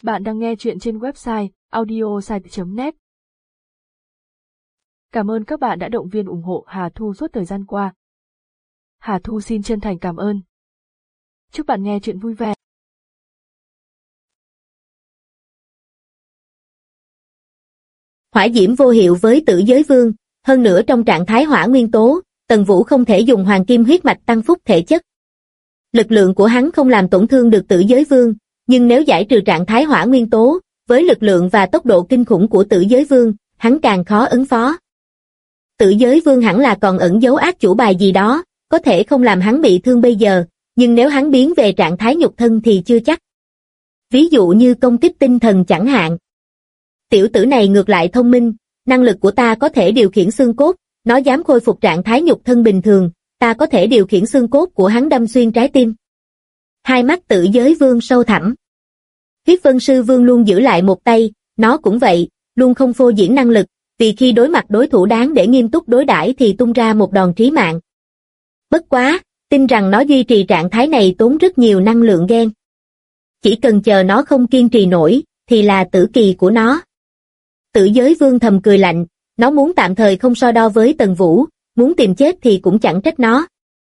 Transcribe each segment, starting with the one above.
Bạn đang nghe chuyện trên website audiosite.net. Cảm ơn các bạn đã động viên ủng hộ Hà Thu suốt thời gian qua. Hà Thu xin chân thành cảm ơn. Chúc bạn nghe chuyện vui vẻ. Hỏa diễm vô hiệu với Tử Giới Vương, hơn nữa trong trạng thái hỏa nguyên tố, Tần Vũ không thể dùng hoàng kim huyết mạch tăng phúc thể chất. Lực lượng của hắn không làm tổn thương được Tử Giới Vương, nhưng nếu giải trừ trạng thái hỏa nguyên tố, với lực lượng và tốc độ kinh khủng của Tử Giới Vương, hắn càng khó ứng phó. Tử Giới Vương hẳn là còn ẩn giấu ác chủ bài gì đó, có thể không làm hắn bị thương bây giờ, nhưng nếu hắn biến về trạng thái nhục thân thì chưa chắc. Ví dụ như công kích tinh thần chẳng hạn. Tiểu tử này ngược lại thông minh, năng lực của ta có thể điều khiển xương cốt, nó dám khôi phục trạng thái nhục thân bình thường, ta có thể điều khiển xương cốt của hắn đâm xuyên trái tim. Hai mắt Tử Giới Vương sâu thẳm. Huyết Vân Sư Vương luôn giữ lại một tay, nó cũng vậy, luôn không phô diễn năng lực, vì khi đối mặt đối thủ đáng để nghiêm túc đối đãi thì tung ra một đòn trí mạng. Bất quá, tin rằng nó duy trì trạng thái này tốn rất nhiều năng lượng gen. Chỉ cần chờ nó không kiên trì nổi, thì là tử kỳ của nó. Tử Giới Vương thầm cười lạnh, nó muốn tạm thời không so đo với Tần Vũ, muốn tìm chết thì cũng chẳng trách nó.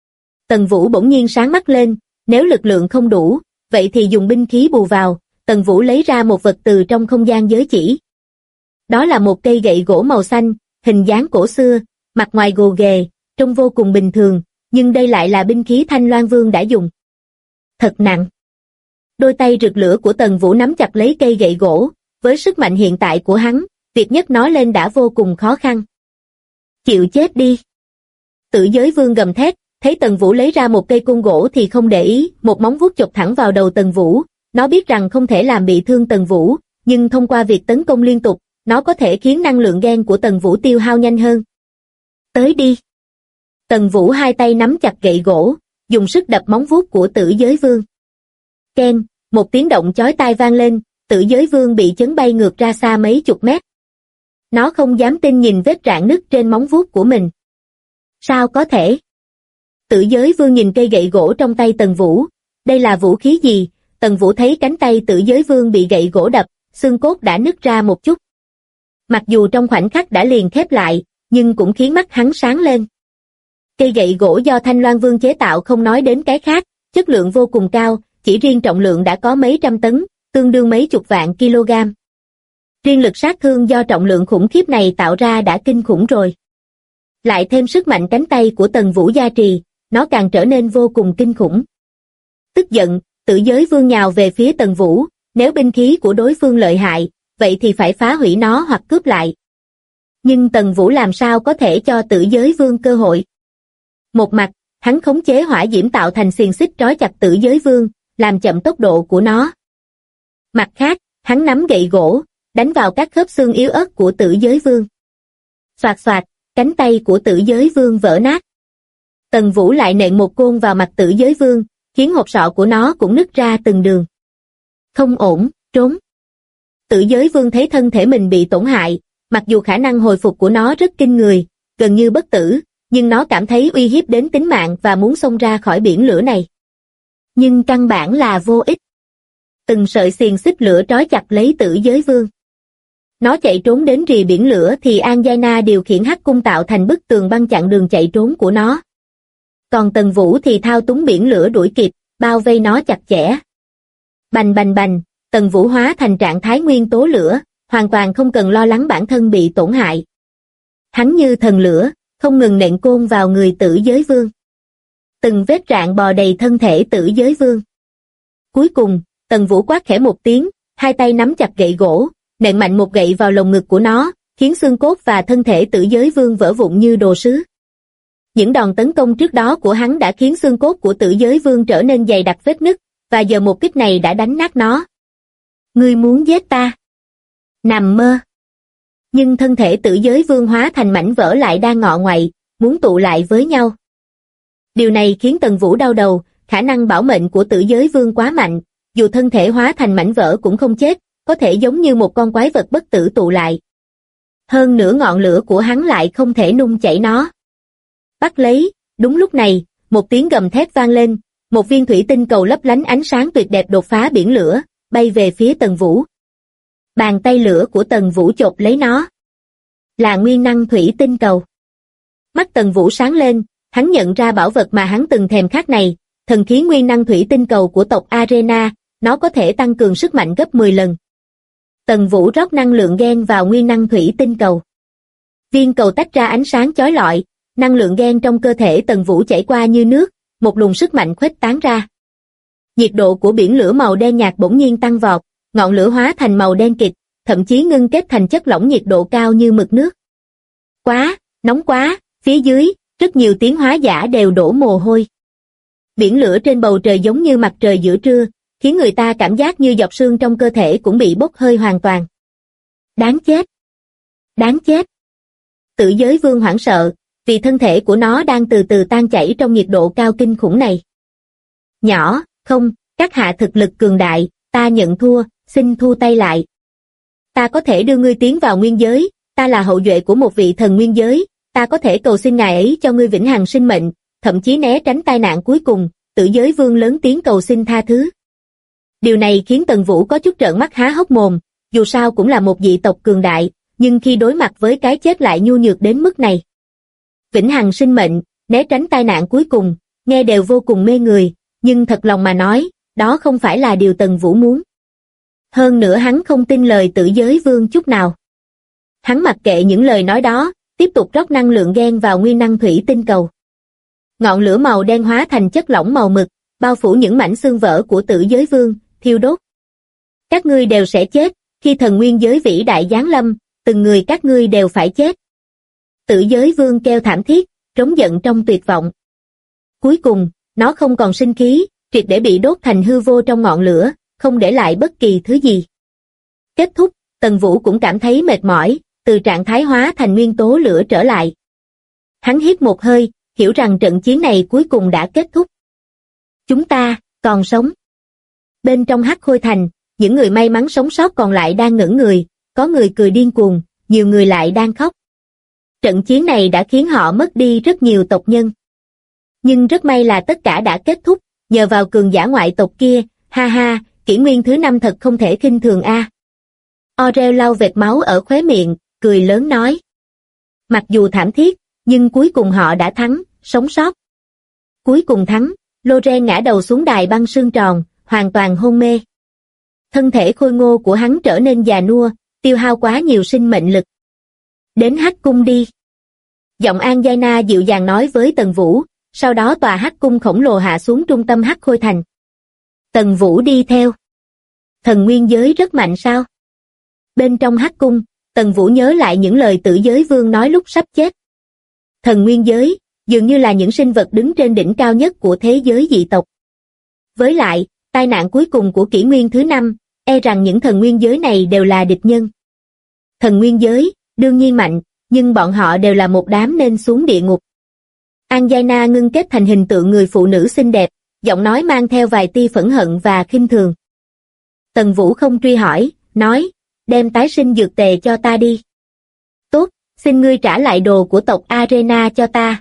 Tần Vũ bỗng nhiên sáng mắt lên, nếu lực lượng không đủ, vậy thì dùng binh khí bù vào. Tần Vũ lấy ra một vật từ trong không gian giới chỉ. Đó là một cây gậy gỗ màu xanh, hình dáng cổ xưa, mặt ngoài gồ ghề, trông vô cùng bình thường, nhưng đây lại là binh khí Thanh Loan Vương đã dùng. Thật nặng. Đôi tay rực lửa của Tần Vũ nắm chặt lấy cây gậy gỗ, với sức mạnh hiện tại của hắn, việc nhấc nó lên đã vô cùng khó khăn. Chịu chết đi. Tử Giới Vương gầm thét, thấy Tần Vũ lấy ra một cây côn gỗ thì không để ý, một móng vuốt chộp thẳng vào đầu Tần Vũ. Nó biết rằng không thể làm bị thương Tần Vũ, nhưng thông qua việc tấn công liên tục, nó có thể khiến năng lượng gen của Tần Vũ tiêu hao nhanh hơn. Tới đi. Tần Vũ hai tay nắm chặt gậy gỗ, dùng sức đập móng vuốt của Tử Giới Vương. Keng, một tiếng động chói tai vang lên, Tử Giới Vương bị chấn bay ngược ra xa mấy chục mét. Nó không dám tin nhìn vết rạn nứt trên móng vuốt của mình. Sao có thể? Tử Giới Vương nhìn cây gậy gỗ trong tay Tần Vũ, đây là vũ khí gì? Tần Vũ thấy cánh tay Tử Giới Vương bị gậy gỗ đập, xương cốt đã nứt ra một chút. Mặc dù trong khoảnh khắc đã liền khép lại, nhưng cũng khiến mắt hắn sáng lên. Cây gậy gỗ do Thanh Loan Vương chế tạo không nói đến cái khác, chất lượng vô cùng cao, chỉ riêng trọng lượng đã có mấy trăm tấn, tương đương mấy chục vạn kg. Riêng lực sát thương do trọng lượng khủng khiếp này tạo ra đã kinh khủng rồi. Lại thêm sức mạnh cánh tay của Tần Vũ gia trì, nó càng trở nên vô cùng kinh khủng. Tức giận, Tử Giới Vương nhào về phía Tần Vũ, nếu binh khí của đối phương lợi hại, vậy thì phải phá hủy nó hoặc cướp lại. Nhưng Tần Vũ làm sao có thể cho Tử Giới Vương cơ hội? Một mặt, hắn khống chế hỏa diễm tạo thành xiềng xích trói chặt Tử Giới Vương, làm chậm tốc độ của nó. Mặt khác, hắn nắm gậy gỗ, đánh vào các khớp xương yếu ớt của Tử Giới Vương. Xoạt xoạt, cánh tay của Tử Giới Vương vỡ nát. Tần Vũ lại nện một côn vào mặt Tử Giới Vương, khiến hộp sọ của nó cũng nứt ra từng đường. Không ổn, trốn. Tử Giới Vương thấy thân thể mình bị tổn hại, mặc dù khả năng hồi phục của nó rất kinh người, gần như bất tử, nhưng nó cảm thấy uy hiếp đến tính mạng và muốn xông ra khỏi biển lửa này. Nhưng căn bản là vô ích. Từng sợi xiềng xích lửa trói chặt lấy Tử Giới Vương. Nó chạy trốn đến rìa biển lửa thì An Giai Na điều khiển hắc cung tạo thành bức tường băng chặn đường chạy trốn của nó. Còn Tần Vũ thì thao túng biển lửa đuổi kịp, bao vây nó chặt chẽ. Bành bành bành, Tần Vũ hóa thành trạng thái nguyên tố lửa, hoàn toàn không cần lo lắng bản thân bị tổn hại. Hắn như thần lửa, không ngừng nện côn vào người Tử Giới Vương. Từng vết rạn bò đầy thân thể Tử Giới Vương. Cuối cùng, Tần Vũ quát khẽ một tiếng, hai tay nắm chặt gậy gỗ, nện mạnh một gậy vào lồng ngực của nó, khiến xương cốt và thân thể Tử Giới Vương vỡ vụn như đồ sứ. Những đòn tấn công trước đó của hắn đã khiến xương cốt của Tử Giới Vương trở nên dày đặc vết nứt, và giờ một kích này đã đánh nát nó. Ngươi muốn giết ta? Nằm mơ. Nhưng thân thể Tử Giới Vương hóa thành mảnh vỡ lại đang ngọ ngoại, muốn tụ lại với nhau. Điều này khiến Tần Vũ đau đầu, khả năng bảo mệnh của Tử Giới Vương quá mạnh, dù thân thể hóa thành mảnh vỡ cũng không chết, có thể giống như một con quái vật bất tử tụ lại. Hơn nữa ngọn lửa của hắn lại không thể nung chảy nó. Bắt lấy, đúng lúc này, một tiếng gầm thét vang lên, một viên thủy tinh cầu lấp lánh ánh sáng tuyệt đẹp đột phá biển lửa, bay về phía Tần Vũ. Bàn tay lửa của Tần Vũ chộp lấy nó. Là nguyên năng thủy tinh cầu. Mắt Tần Vũ sáng lên, hắn nhận ra bảo vật mà hắn từng thèm khát này, thần khí nguyên năng thủy tinh cầu của tộc Arena, nó có thể tăng cường sức mạnh gấp 10 lần. Tần Vũ rót năng lượng gen vào nguyên năng thủy tinh cầu. Viên cầu tách ra ánh sáng chói lọi, năng lượng gen trong cơ thể Tần Vũ chảy qua như nước, một luồng sức mạnh khuếch tán ra. Nhiệt độ của biển lửa màu đen nhạt bỗng nhiên tăng vọt, ngọn lửa hóa thành màu đen kịt, thậm chí ngưng kết thành chất lỏng nhiệt độ cao như mực nước. Quá, nóng quá, phía dưới, rất nhiều tiến hóa giả đều đổ mồ hôi. Biển lửa trên bầu trời giống như mặt trời giữa trưa, khiến người ta cảm giác như giọt sương trong cơ thể cũng bị bốc hơi hoàn toàn. Đáng chết! Đáng chết! Tử Giới Vương hoảng sợ, vì thân thể của nó đang từ từ tan chảy trong nhiệt độ cao kinh khủng này. Nhỏ, không, các hạ thực lực cường đại, ta nhận thua, xin thu tay lại. Ta có thể đưa ngươi tiến vào nguyên giới, ta là hậu duệ của một vị thần nguyên giới, ta có thể cầu xin ngài ấy cho ngươi vĩnh hằng sinh mệnh, thậm chí né tránh tai nạn cuối cùng. Tử Giới Vương lớn tiếng cầu xin tha thứ. Điều này khiến Tần Vũ có chút trợn mắt há hốc mồm, dù sao cũng là một dị tộc cường đại, nhưng khi đối mặt với cái chết lại nhu nhược đến mức này. Vĩnh hằng sinh mệnh, né tránh tai nạn cuối cùng, nghe đều vô cùng mê người, nhưng thật lòng mà nói, đó không phải là điều Tần Vũ muốn. Hơn nữa hắn không tin lời Tử Giới Vương chút nào. Hắn mặc kệ những lời nói đó, tiếp tục rót năng lượng gen vào nguyên năng thủy tinh cầu. Ngọn lửa màu đen hóa thành chất lỏng màu mực, bao phủ những mảnh xương vỡ của Tử Giới Vương, thiêu đốt. Các ngươi đều sẽ chết, khi thần nguyên giới vĩ đại giáng lâm, từng người các ngươi đều phải chết. Tử Giới Vương kêu thảm thiết, trống giận trong tuyệt vọng. Cuối cùng, nó không còn sinh khí, triệt để bị đốt thành hư vô trong ngọn lửa, không để lại bất kỳ thứ gì. Kết thúc, Tần Vũ cũng cảm thấy mệt mỏi, từ trạng thái hóa thành nguyên tố lửa trở lại. Hắn hít một hơi, hiểu rằng trận chiến này cuối cùng đã kết thúc. Chúng ta, còn sống. Bên trong Hắc Khôi Thành, những người may mắn sống sót còn lại đang ngẩn người, có người cười điên cuồng, nhiều người lại đang khóc. Trận chiến này đã khiến họ mất đi rất nhiều tộc nhân. Nhưng rất may là tất cả đã kết thúc, nhờ vào cường giả ngoại tộc kia, ha ha, kỷ nguyên thứ 5 thật không thể khinh thường a. Orel lau vệt máu ở khóe miệng, cười lớn nói. Mặc dù thảm thiết, nhưng cuối cùng họ đã thắng, sống sót. Cuối cùng thắng, Loren ngã đầu xuống đài băng sương tròn, hoàn toàn hôn mê. Thân thể khôi ngô của hắn trở nên già nua, tiêu hao quá nhiều sinh mệnh lực. Đến Hắc Cung đi. Giọng Anjaina dịu dàng nói với Tần Vũ, sau đó tòa Hắc Cung khổng lồ hạ xuống trung tâm Hắc Khôi Thành. Tần Vũ đi theo. Thần nguyên giới rất mạnh sao? Bên trong Hắc Cung, Tần Vũ nhớ lại những lời Tử Giới Vương nói lúc sắp chết. Thần nguyên giới, dường như là những sinh vật đứng trên đỉnh cao nhất của thế giới dị tộc. Với lại, tai nạn cuối cùng của kỷ nguyên thứ 5, e rằng những thần nguyên giới này đều là địch nhân. Thần nguyên giới, đương nhiên mạnh, nhưng bọn họ đều là một đám nên xuống địa ngục. Anjaina ngưng kết thành hình tượng người phụ nữ xinh đẹp, giọng nói mang theo vài tia phẫn hận và khinh thường. Tần Vũ không truy hỏi, nói, đem tái sinh dược tề cho ta đi. Tốt, xin ngươi trả lại đồ của tộc Arena cho ta.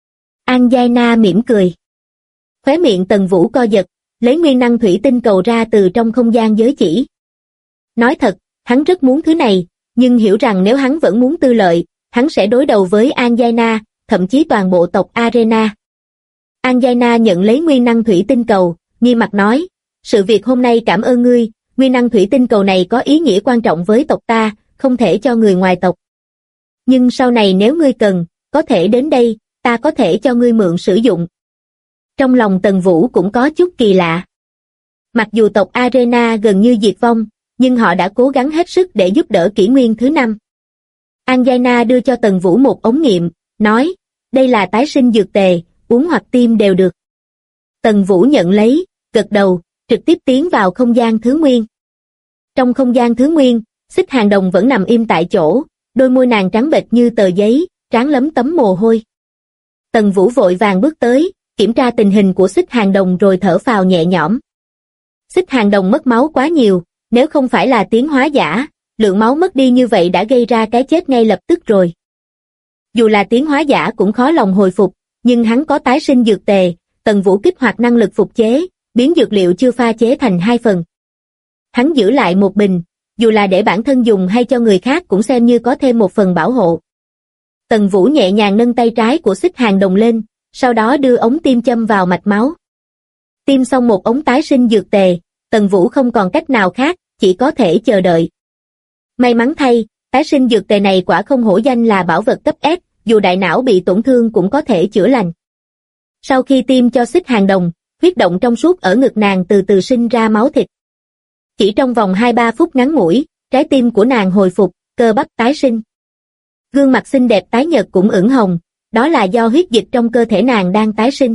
Anjaina mỉm cười. Khóe miệng Tần Vũ co giật, lấy nguyên năng thủy tinh cầu ra từ trong không gian giới chỉ. Nói thật, hắn rất muốn thứ này, nhưng hiểu rằng nếu hắn vẫn muốn tư lợi, hắn sẽ đối đầu với Anjaina, thậm chí toàn bộ tộc Arena. Anjaina nhận lấy nguyên năng thủy tinh cầu, nghiêm mặt nói, sự việc hôm nay cảm ơn ngươi, nguyên năng thủy tinh cầu này có ý nghĩa quan trọng với tộc ta, không thể cho người ngoài tộc. Nhưng sau này nếu ngươi cần, có thể đến đây, ta có thể cho ngươi mượn sử dụng. Trong lòng Tần Vũ cũng có chút kỳ lạ. Mặc dù tộc Arena gần như diệt vong, nhưng họ đã cố gắng hết sức để giúp đỡ kỷ nguyên thứ 5. Anjaina đưa cho Tần Vũ một ống nghiệm, nói, đây là tái sinh dược tề, uống hoặc tiêm đều được. Tần Vũ nhận lấy, gật đầu, trực tiếp tiến vào không gian thứ nguyên. Trong không gian thứ nguyên, Xích Hàng Đồng vẫn nằm im tại chỗ, đôi môi nàng trắng bệch như tờ giấy, trán lấm tấm mồ hôi. Tần Vũ vội vàng bước tới, kiểm tra tình hình của Xích Hàng Đồng rồi thở phào nhẹ nhõm. Xích Hàng Đồng mất máu quá nhiều, nếu không phải là tiến hóa giả, lượng máu mất đi như vậy đã gây ra cái chết ngay lập tức rồi. Dù là tiến hóa giả cũng khó lòng hồi phục, nhưng hắn có tái sinh dược tề, Tần Vũ kích hoạt năng lực phục chế, biến dược liệu chưa pha chế thành 2 phần. Hắn giữ lại một bình, dù là để bản thân dùng hay cho người khác cũng xem như có thêm một phần bảo hộ. Tần Vũ nhẹ nhàng nâng tay trái của Xích Hàng Đồng lên, sau đó đưa ống tiêm châm vào mạch máu. Tiêm xong một ống tái sinh dược tề, Tần Vũ không còn cách nào khác, chỉ có thể chờ đợi. May mắn thay, tái sinh dược tề này quả không hổ danh là bảo vật cấp S, dù đại não bị tổn thương cũng có thể chữa lành. Sau khi tiêm cho Xích Hàng Đồng, huyết động trong suốt ở ngực nàng từ từ sinh ra máu thịt. Chỉ trong vòng 2-3 phút ngắn ngủi, trái tim của nàng hồi phục, cơ bắp tái sinh. Gương mặt xinh đẹp tái nhợt cũng ửng hồng, đó là do huyết dịch trong cơ thể nàng đang tái sinh.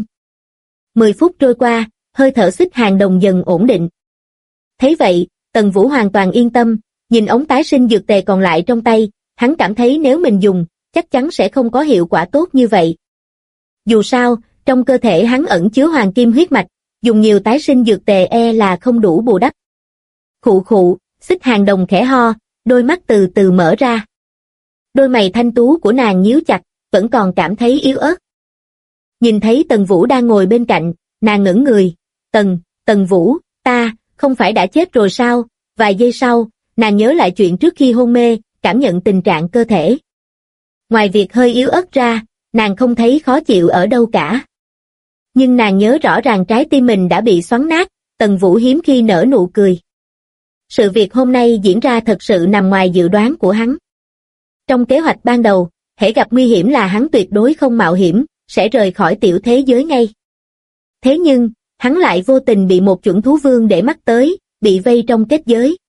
10 phút trôi qua, hơi thở Xích Hàng Đồng dần ổn định. Thấy vậy, Tần Vũ hoàn toàn yên tâm, nhìn ống tái sinh dược tề còn lại trong tay, hắn cảm thấy nếu mình dùng, chắc chắn sẽ không có hiệu quả tốt như vậy. Dù sao, trong cơ thể hắn ẩn chứa hoàng kim huyết mạch, dùng nhiều tái sinh dược tề là không đủ bù đắp. Khụ khụ, Xích Hàng Đồng khẽ ho, đôi mắt từ từ mở ra. Đôi mày thanh tú của nàng nhíu chặt, vẫn còn cảm thấy yếu ớt. Nhìn thấy Tần Vũ đang ngồi bên cạnh, nàng ngẩng người. Tần Vũ, ta, không phải đã chết rồi sao? Vài giây sau, nàng nhớ lại chuyện trước khi hôn mê, cảm nhận tình trạng cơ thể. Ngoài việc hơi yếu ớt ra, nàng không thấy khó chịu ở đâu cả. Nhưng nàng nhớ rõ ràng trái tim mình đã bị xoắn nát, Tần Vũ hiếm khi nở nụ cười. Sự việc hôm nay diễn ra thật sự nằm ngoài dự đoán của hắn. Trong kế hoạch ban đầu, hễ gặp nguy hiểm là hắn tuyệt đối không mạo hiểm, sẽ rời khỏi tiểu thế giới ngay. Thế nhưng, hắn lại vô tình bị một chuẩn thú vương để mắt tới, bị vây trong kết giới.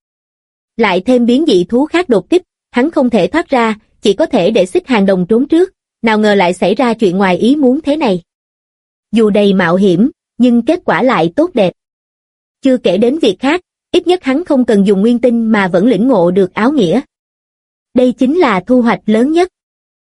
Lại thêm biến dị thú khác đột kích, hắn không thể thoát ra, chỉ có thể để Xích Hàng Đồng trốn trước, nào ngờ lại xảy ra chuyện ngoài ý muốn thế này. Dù đầy mạo hiểm, nhưng kết quả lại tốt đẹp. Chưa kể đến việc khác, ít nhất hắn không cần dùng nguyên tinh mà vẫn lĩnh ngộ được áo nghĩa. Đây chính là thu hoạch lớn nhất.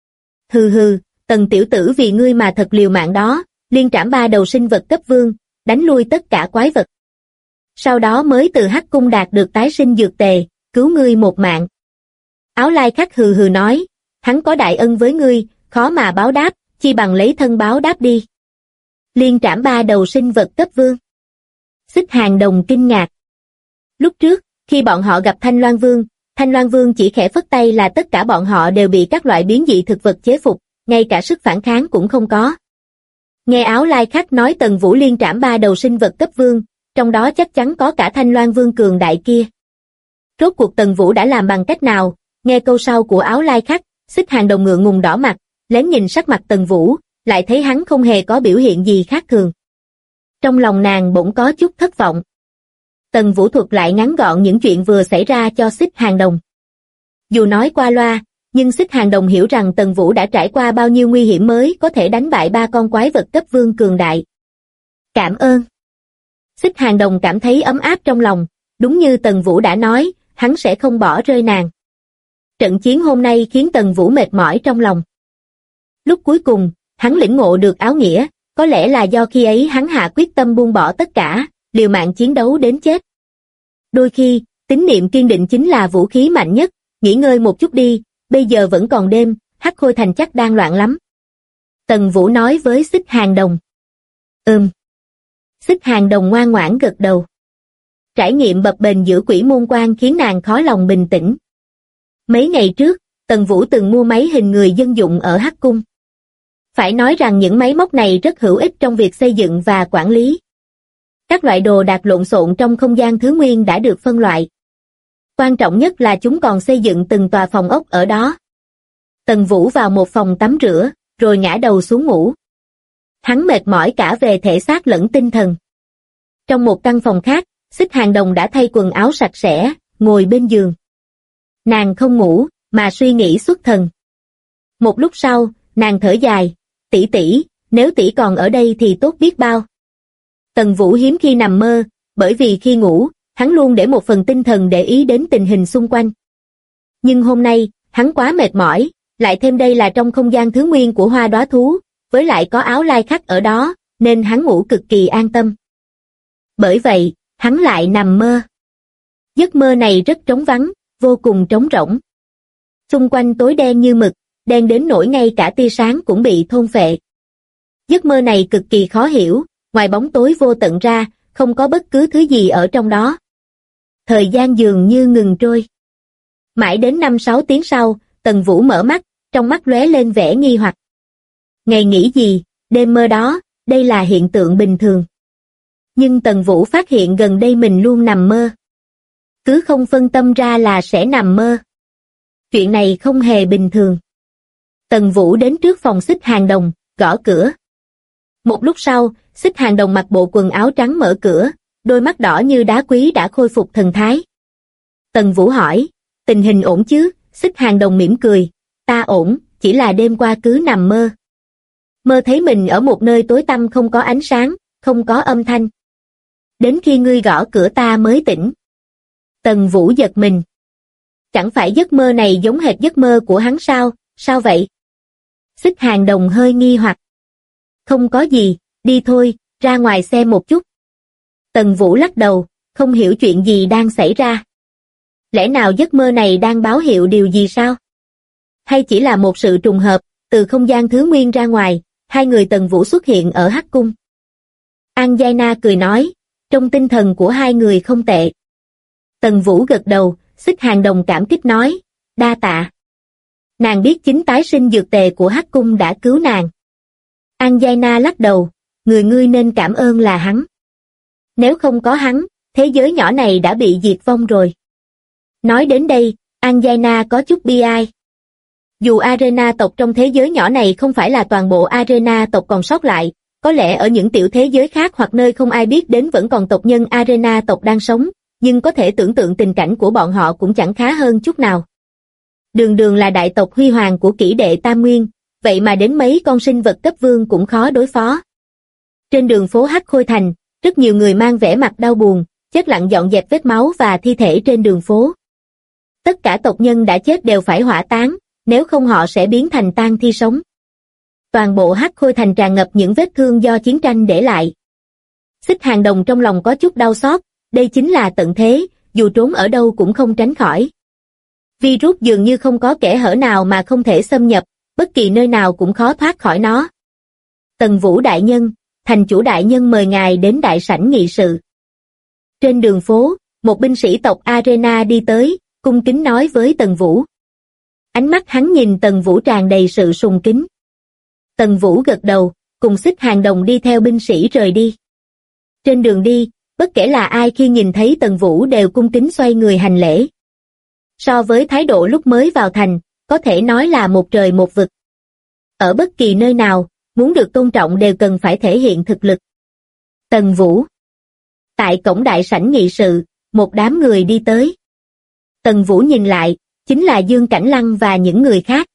Hừ, Tần tiểu tử vì ngươi mà thật liều mạng đó, liên trảm 3 đầu sinh vật cấp vương, đánh lui tất cả quái vật. Sau đó mới từ Hắc Cung đạt được tái sinh dược tề, cứu ngươi một mạng. Áo Lai Khắc hừ nói, hắn có đại ân với ngươi, khó mà báo đáp, chi bằng lấy thân báo đáp đi. Liên trảm 3 đầu sinh vật cấp vương. Xích Hàng Đồng kinh ngạc. Lúc trước, khi bọn họ gặp Thanh Loan Vương chỉ khẽ phất tay là tất cả bọn họ đều bị các loại biến dị thực vật chế phục, ngay cả sức phản kháng cũng không có. Nghe Áo Lai Khắc nói Tần Vũ liên trảm 3 đầu sinh vật cấp vương, trong đó chắc chắn có cả Thanh Loan Vương cường đại kia. Rốt cuộc Tần Vũ đã làm bằng cách nào? Nghe câu sau của Áo Lai Khắc, Xích Hàng Đồng ngượng ngùng đỏ mặt, lén nhìn sắc mặt Tần Vũ, lại thấy hắn không hề có biểu hiện gì khác thường. Trong lòng nàng bỗng có chút thất vọng. Tần Vũ thuật lại ngắn gọn những chuyện vừa xảy ra cho Xích Hàng Đồng. Dù nói qua loa, nhưng Xích Hàng Đồng hiểu rằng Tần Vũ đã trải qua bao nhiêu nguy hiểm mới có thể đánh bại 3 con quái vật cấp vương cường đại. Cảm ơn. Xích Hàng Đồng cảm thấy ấm áp trong lòng, đúng như Tần Vũ đã nói, hắn sẽ không bỏ rơi nàng. Trận chiến hôm nay khiến Tần Vũ mệt mỏi trong lòng. Lúc cuối cùng, hắn lĩnh ngộ được áo nghĩa, có lẽ là do khi ấy hắn hạ quyết tâm buông bỏ tất cả, liều mạng chiến đấu đến chết. Đôi khi, tín niệm kiên định chính là vũ khí mạnh nhất, nghỉ ngơi một chút đi, bây giờ vẫn còn đêm, Hắc Khôi Thành chắc đang loạn lắm. Tần Vũ nói với Xích Hàng Đồng. Xích Hàng Đồng ngoan ngoãn gật đầu. Trải nghiệm bập bềnh giữa Quỷ Môn Quan khiến nàng khó lòng bình tĩnh. Mấy ngày trước, Tần Vũ từng mua máy hình người dân dụng ở Hắc Cung. Phải nói rằng những máy móc này rất hữu ích trong việc xây dựng và quản lý. Các loại đồ đạc lộn xộn trong không gian thứ nguyên đã được phân loại. Quan trọng nhất là chúng còn xây dựng từng tòa phòng ốc ở đó. Tần Vũ vào một phòng tắm rửa, rồi ngã đầu xuống ngủ. Hắn mệt mỏi cả về thể xác lẫn tinh thần. Trong một căn phòng khác, Xích Hàng Đồng đã thay quần áo sạch sẽ, ngồi bên giường. Nàng không ngủ, mà suy nghĩ xuất thần. Một lúc sau, nàng thở dài, tỷ, nếu tỷ còn ở đây thì tốt biết bao. Tần Vũ hiếm khi nằm mơ, bởi vì khi ngủ, hắn luôn để một phần tinh thần để ý đến tình hình xung quanh. Nhưng hôm nay, hắn quá mệt mỏi, lại thêm đây là trong không gian thứ nguyên của Hoa Đóa Thú, với lại có Áo Lai Khắc ở đó, nên hắn ngủ cực kỳ an tâm. Bởi vậy, hắn lại nằm mơ. Giấc mơ này rất trống vắng, vô cùng trống rỗng. Xung quanh tối đen như mực, đen đến nỗi ngay cả tia sáng cũng bị thôn phệ. Giấc mơ này cực kỳ khó hiểu, ngoài bóng tối vô tận ra, không có bất cứ thứ gì ở trong đó. thời gian dường như ngừng trôi. Mãi đến 5-6 tiếng sau, Tần Vũ mở mắt, trong mắt lóe lên vẻ nghi hoặc. Ngày nghĩ gì, đêm mơ đó, đây là hiện tượng bình thường. Nhưng Tần Vũ phát hiện gần đây mình luôn nằm mơ. Cứ không phân tâm ra là sẽ nằm mơ. Chuyện này không hề bình thường. Tần Vũ đến trước phòng Xích Hàng Đồng, gõ cửa. Một lúc sau, Xích Hàng Đồng mặc bộ quần áo trắng mở cửa, đôi mắt đỏ như đá quý đã khôi phục thần thái. Tần Vũ hỏi, tình hình ổn chứ? Xích Hàng Đồng mỉm cười, ta ổn, chỉ là đêm qua cứ nằm mơ. Mơ thấy mình ở một nơi tối tăm không có ánh sáng, không có âm thanh. Đến khi ngươi gõ cửa ta mới tỉnh. Tần Vũ giật mình. Chẳng phải giấc mơ này giống hệt giấc mơ của hắn sao? Sao vậy? Xích Hàng Đồng hơi nghi hoặc. Không có gì, đi thôi, ra ngoài xem một chút. Tần Vũ lắc đầu, không hiểu chuyện gì đang xảy ra. Lẽ nào giấc mơ này đang báo hiệu điều gì sao? Hay chỉ là một sự trùng hợp, từ không gian thứ nguyên ra ngoài, hai người Tần Vũ xuất hiện ở Hắc Cung. An Giai Na cười nói, trong tinh thần của hai người không tệ. Tần Vũ gật đầu, Xích Hàng Đồng cảm kích nói, đa tạ. Nàng biết chính tái sinh dược tề của Hắc Cung đã cứu nàng. An Giai Na lắc đầu, người ngươi nên cảm ơn là hắn. Nếu không có hắn, thế giới nhỏ này đã bị diệt vong rồi. Nói đến đây, An Giai Na có chút bi ai. Dù Arena tộc trong thế giới nhỏ này không phải là toàn bộ Arena tộc còn sót lại, có lẽ ở những tiểu thế giới khác hoặc nơi không ai biết đến vẫn còn tộc nhân Arena tộc đang sống, nhưng có thể tưởng tượng tình cảnh của bọn họ cũng chẳng khá hơn chút nào. Đường Đường là đại tộc huy hoàng của kỷ đệ Tam Nguyên, vậy mà đến mấy con sinh vật cấp vương cũng khó đối phó. Trên đường phố Hắc Khôi Thành, rất nhiều người mang vẻ mặt đau buồn, chết lặng dọn dẹp vết máu và thi thể trên đường phố. Tất cả tộc nhân đã chết đều phải hỏa táng, nếu không họ sẽ biến thành tang thi sống. Toàn bộ Hắc Khôi Thành tràn ngập những vết thương do chiến tranh để lại. Xích Hàng Đồng trong lòng có chút đau xót, đây chính là tận thế, dù trốn ở đâu cũng không tránh khỏi. Virus dường như không có kẽ hở nào mà không thể xâm nhập, bất kỳ nơi nào cũng khó thoát khỏi nó. Tần Vũ đại nhân, thành chủ đại nhân mời ngài đến đại sảnh nghị sự. Trên đường phố, một binh sĩ tộc Arena đi tới, cung kính nói với Tần Vũ. Ánh mắt hắn nhìn Tần Vũ tràn đầy sự sùng kính. Tần Vũ gật đầu, cùng Xích Hàng Đồng đi theo binh sĩ rời đi. Trên đường đi, bất kể là ai khi nhìn thấy Tần Vũ đều cung kính xoay người hành lễ. So với thái độ lúc mới vào thành, có thể nói là một trời một vực. Ở bất kỳ nơi nào, muốn được tôn trọng đều cần phải thể hiện thực lực. Tần Vũ. Tại cổng đại sảnh nghị sự, một đám người đi tới. Tần Vũ nhìn lại, chính là Dương Cảnh Lăng và những người khác.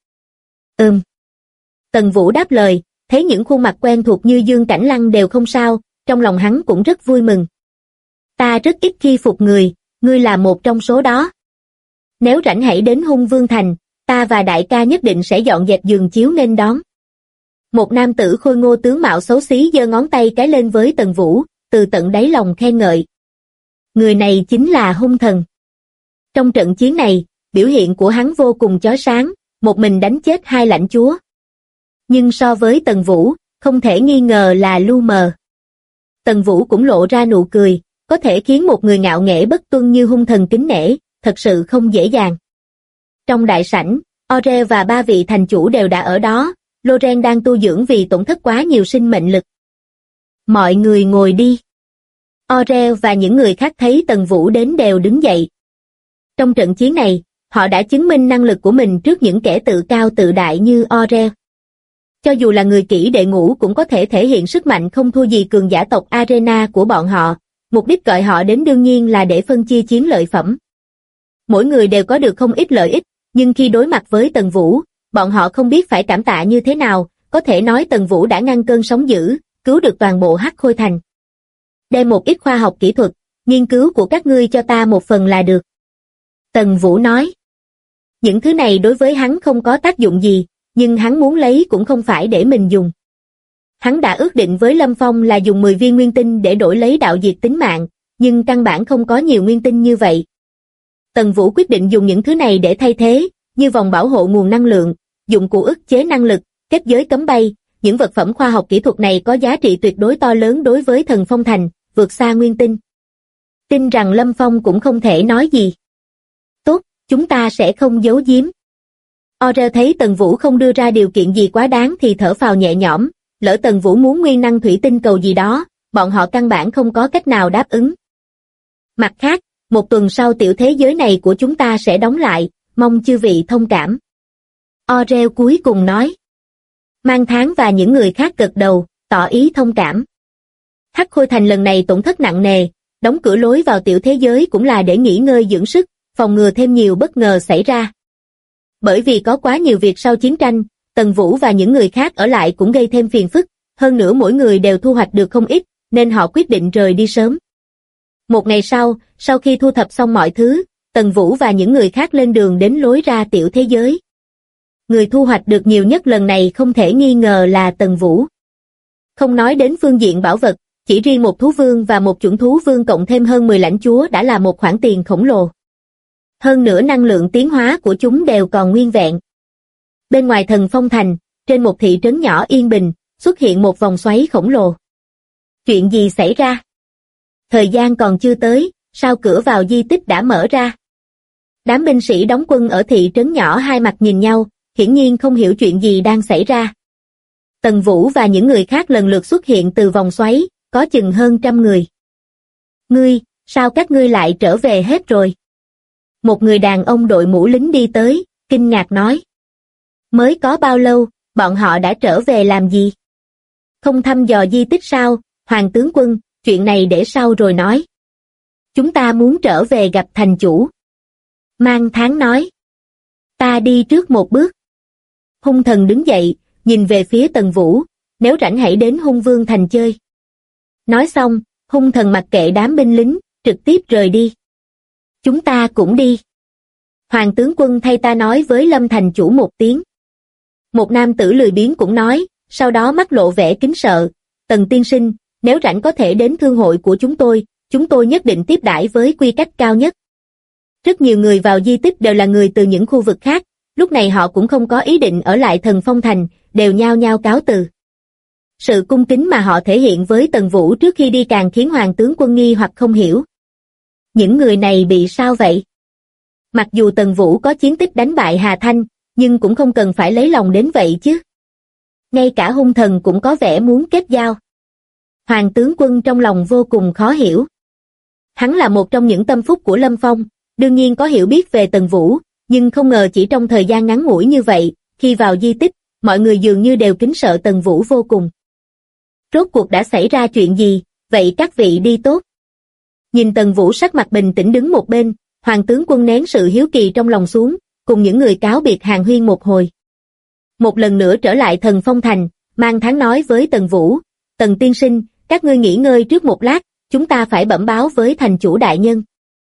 Tần Vũ đáp lời, thấy những khuôn mặt quen thuộc như Dương Cảnh Lăng đều không sao, trong lòng hắn cũng rất vui mừng. Ta rất ít khi phục người, ngươi là một trong số đó. Nếu rảnh hãy đến Hung Vương Thành, ta và đại ca nhất định sẽ dọn dẹp giường chiếu nên đón. Một nam tử khôi ngô tướng mạo xấu xí giơ ngón tay cái lên với Tần Vũ, từ tận đáy lòng khen ngợi. Người này chính là Hung Thần. Trong trận chiến này, biểu hiện của hắn vô cùng chói sáng, một mình đánh chết hai lãnh chúa. Nhưng so với Tần Vũ, không thể nghi ngờ là lu mờ. Tần Vũ cũng lộ ra nụ cười, có thể khiến một người ngạo nghễ bất tuân như Hung Thần kính nể, thật sự không dễ dàng. Trong đại sảnh, Orel và ba vị thành chủ đều đã ở đó, Loren đang tu dưỡng vì tổn thất quá nhiều sinh mệnh lực. Mọi người ngồi đi. Orel và những người khác thấy Tần Vũ đến đều đứng dậy. Trong trận chiến này, họ đã chứng minh năng lực của mình trước những kẻ tự cao tự đại như Orel. Cho dù là người kỹ đệ ngũ cũng có thể thể hiện sức mạnh không thua gì cường giả tộc Arena của bọn họ, mục đích gọi họ đến đương nhiên là để phân chia chiến lợi phẩm. Mỗi người đều có được không ít lợi ích, nhưng khi đối mặt với Tần Vũ, bọn họ không biết phải cảm tạ như thế nào, có thể nói Tần Vũ đã ngăn cơn sóng dữ, cứu được toàn bộ Hắc Khôi Thành. Đem một ít khoa học kỹ thuật, nghiên cứu của các ngươi cho ta một phần là được. Tần Vũ nói. Những thứ này đối với hắn không có tác dụng gì, nhưng hắn muốn lấy cũng không phải để mình dùng. Hắn đã ước định với Lâm Phong là dùng 10 viên nguyên tinh để đổi lấy đạo diệt tính mạng, nhưng căn bản không có nhiều nguyên tinh như vậy. Tần Vũ quyết định dùng những thứ này để thay thế, như vòng bảo hộ nguồn năng lượng, dụng cụ ức chế năng lực, kết giới cấm bay, những vật phẩm khoa học kỹ thuật này có giá trị tuyệt đối to lớn đối với Thần Phong Thành, vượt xa nguyên tinh. tin rằng Lâm Phong cũng không thể nói gì. Tốt, chúng ta sẽ không giấu giếm. Orel thấy Tần Vũ không đưa ra điều kiện gì quá đáng thì thở phào nhẹ nhõm, lỡ Tần Vũ muốn nguyên năng thủy tinh cầu gì đó, bọn họ căn bản không có cách nào đáp ứng. Mặt khác, 1 tuần sau tiểu thế giới này của chúng ta sẽ đóng lại, mong chư vị thông cảm. Orel cuối cùng nói. Mang Tháng và những người khác gật đầu, tỏ ý thông cảm. Hắc Khôi Thành lần này tổn thất nặng nề, đóng cửa lối vào tiểu thế giới cũng là để nghỉ ngơi dưỡng sức, phòng ngừa thêm nhiều bất ngờ xảy ra. Bởi vì có quá nhiều việc sau chiến tranh, Tần Vũ và những người khác ở lại cũng gây thêm phiền phức, hơn nữa mỗi người đều thu hoạch được không ít, nên họ quyết định rời đi sớm. 1 ngày sau khi thu thập xong mọi thứ, Tần Vũ và những người khác lên đường đến lối ra tiểu thế giới. Người thu hoạch được nhiều nhất lần này không thể nghi ngờ là Tần Vũ. Không nói đến phương diện bảo vật, chỉ riêng một thú vương và một chuẩn thú vương cộng thêm hơn 10 lãnh chúa đã là một khoản tiền khổng lồ. Hơn nữa năng lượng tiến hóa của chúng đều còn nguyên vẹn. Bên ngoài Thần Phong Thành, trên một thị trấn nhỏ yên bình, xuất hiện một vòng xoáy khổng lồ. Chuyện gì xảy ra? Thời gian còn chưa tới, sao cửa vào di tích đã mở ra? Đám binh sĩ đóng quân ở thị trấn nhỏ hai mặt nhìn nhau, hiển nhiên không hiểu chuyện gì đang xảy ra. Tần Vũ và những người khác lần lượt xuất hiện từ vòng xoáy, có chừng hơn 100 người. Sao các ngươi lại trở về hết rồi? Một người đàn ông đội mũ lính đi tới, kinh ngạc nói. Mới có bao lâu, bọn họ đã trở về làm gì? Không thăm dò di tích sao, Hoàng tướng quân, chuyện này để sau rồi nói. Chúng ta muốn trở về gặp thành chủ. Mang Tháng nói. Ta đi trước một bước. Hung Thần đứng dậy, nhìn về phía Tần Vũ, nếu rảnh hãy đến Hung Vương Thành chơi. Nói xong, Hung Thần mặc kệ đám binh lính, trực tiếp rời đi. Chúng ta cũng đi. Hoàng tướng quân thay ta nói với Lâm thành chủ một tiếng. Một nam tử lười biếng cũng nói, sau đó mắt lộ vẻ kính sợ. Tần tiên sinh, nếu rảnh có thể đến thương hội của chúng tôi nhất định tiếp đãi với quy cách cao nhất. Rất nhiều người vào di tích đều là người từ những khu vực khác, lúc này họ cũng không có ý định ở lại Thần Phong Thành, đều nhao nhao cáo từ. Sự cung kính mà họ thể hiện với Tần Vũ trước khi đi càng khiến Hoàng tướng quân nghi hoặc không hiểu. Những người này bị sao vậy? Mặc dù Tần Vũ có chiến tích đánh bại Hà Thanh, nhưng cũng không cần phải lấy lòng đến vậy chứ. Ngay cả Hung Thần cũng có vẻ muốn kết giao. Hoàng tướng quân trong lòng vô cùng khó hiểu. Hắn là một trong những tâm phúc của Lâm Phong, đương nhiên có hiểu biết về Tần Vũ, nhưng không ngờ chỉ trong thời gian ngắn ngủi như vậy, khi vào di tích, mọi người dường như đều kính sợ Tần Vũ vô cùng. Rốt cuộc đã xảy ra chuyện gì, vậy các vị đi tốt. Nhìn Tần Vũ sắc mặt bình tĩnh đứng một bên, Hoàng tướng quân nén sự hiếu kỳ trong lòng xuống, cùng những người cáo biệt hàn huyên một hồi. Một lần nữa trở lại Thần Phong Thành, Mang Tháng nói với Tần Vũ, Tần tiên sinh, các ngươi nghỉ ngơi trước một lát, chúng ta phải bẩm báo với thành chủ đại nhân.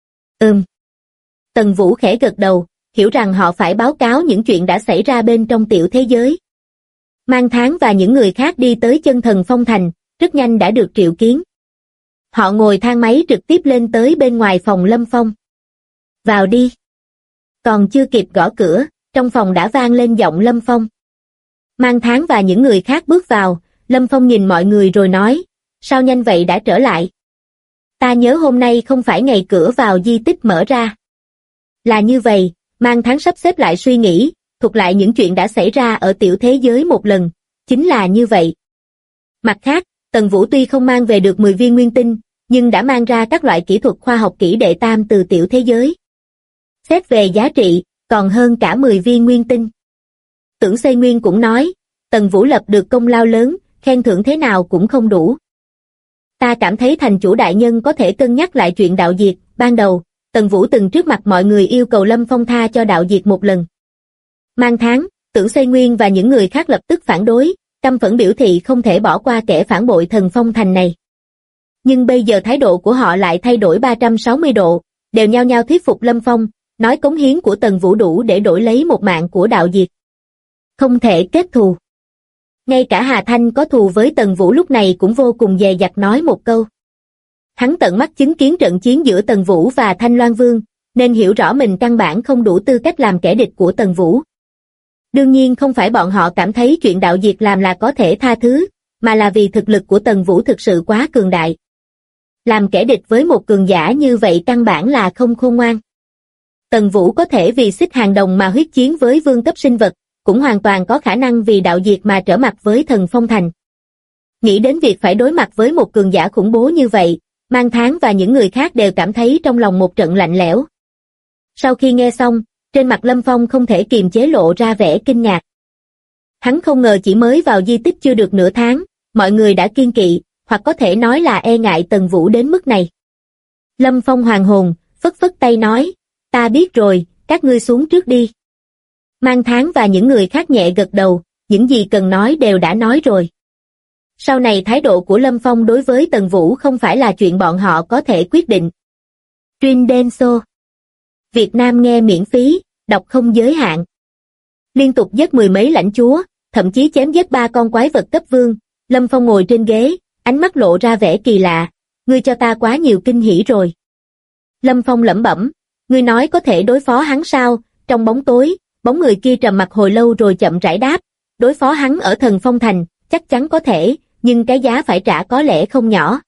Tần Vũ khẽ gật đầu, hiểu rằng họ phải báo cáo những chuyện đã xảy ra bên trong tiểu thế giới. Mang Tháng và những người khác đi tới chân Thần Phong Thành, rất nhanh đã được triệu kiến. Họ ngồi thang máy trực tiếp lên tới bên ngoài phòng Lâm Phong. Vào đi. Còn chưa kịp gõ cửa, trong phòng đã vang lên giọng Lâm Phong. Mang Tháng và những người khác bước vào, Lâm Phong nhìn mọi người rồi nói, sao nhanh vậy đã trở lại? Ta nhớ hôm nay không phải ngày cửa vào di tích mở ra. Là như vậy, Mang Tháng sắp xếp lại suy nghĩ, thuật lại những chuyện đã xảy ra ở tiểu thế giới một lần, chính là như vậy. Mặt khác, Tần Vũ tuy không mang về được 10 viên nguyên tinh, nhưng đã mang ra các loại kỹ thuật khoa học kỹ đệ tam từ tiểu thế giới. Xét về giá trị, còn hơn cả 10 viên nguyên tinh. Tưởng Xây Nguyên cũng nói, Tần Vũ lập được công lao lớn, khen thưởng thế nào cũng không đủ. Ta cảm thấy thành chủ đại nhân có thể cân nhắc lại chuyện đạo diệt, ban đầu, Tần Vũ từng trước mặt mọi người yêu cầu Lâm Phong tha cho đạo diệt một lần. Mang Tháng, Tưởng Xây Nguyên và những người khác lập tức phản đối, căm phẫn biểu thị không thể bỏ qua kẻ phản bội Thần Phong Thành này. Nhưng bây giờ thái độ của họ lại thay đổi 360 độ, đều nhao nhao thuyết phục Lâm Phong, nói cống hiến của Tần Vũ đủ để đổi lấy một mạng của đạo diệt. Không thể kết thù. Ngay cả Hà Thanh có thù với Tần Vũ lúc này cũng vô cùng dè dặt nói một câu. Hắn tận mắt chứng kiến trận chiến giữa Tần Vũ và Thanh Loan Vương, nên hiểu rõ mình căn bản không đủ tư cách làm kẻ địch của Tần Vũ. Đương nhiên không phải bọn họ cảm thấy chuyện đạo diệt làm là có thể tha thứ, mà là vì thực lực của Tần Vũ thực sự quá cường đại. Làm kẻ địch với một cường giả như vậy căn bản là không khôn ngoan. Tần Vũ có thể vì xích hàng đồng mà huyết chiến với vương cấp sinh vật, cũng hoàn toàn có khả năng vì đạo diệt mà trở mặt với Thần Phong Thành. Nghĩ đến việc phải đối mặt với một cường giả khủng bố như vậy, Mang Tháng và những người khác đều cảm thấy trong lòng một trận lạnh lẽo. Sau khi nghe xong, trên mặt Lâm Phong không thể kiềm chế lộ ra vẻ kinh ngạc. Hắn không ngờ chỉ mới vào di tích chưa được nửa tháng, mọi người đã kiêng kỵ, hoặc có thể nói là e ngại Tần Vũ đến mức này. Lâm Phong hoàn hồn, phất phất tay nói, ta biết rồi, các ngươi xuống trước đi. Mang Tháng và những người khác nhẹ gật đầu, những gì cần nói đều đã nói rồi. Sau này thái độ của Lâm Phong đối với Tần Vũ không phải là chuyện bọn họ có thể quyết định. Truyện Denso Việt Nam nghe miễn phí, đọc không giới hạn. Liên tục giết mười mấy lãnh chúa, thậm chí chém giết 3 con quái vật cấp vương, Lâm Phong ngồi trên ghế, ánh mắt lộ ra vẻ kỳ lạ, ngươi cho ta quá nhiều kinh hỉ rồi. Lâm Phong lẩm bẩm, ngươi nói có thể đối phó hắn sao? Trong bóng tối, bóng người kia trầm mặc hồi lâu rồi chậm rãi đáp, đối phó hắn ở Thần Phong Thành, chắc chắn có thể, nhưng cái giá phải trả có lẽ không nhỏ.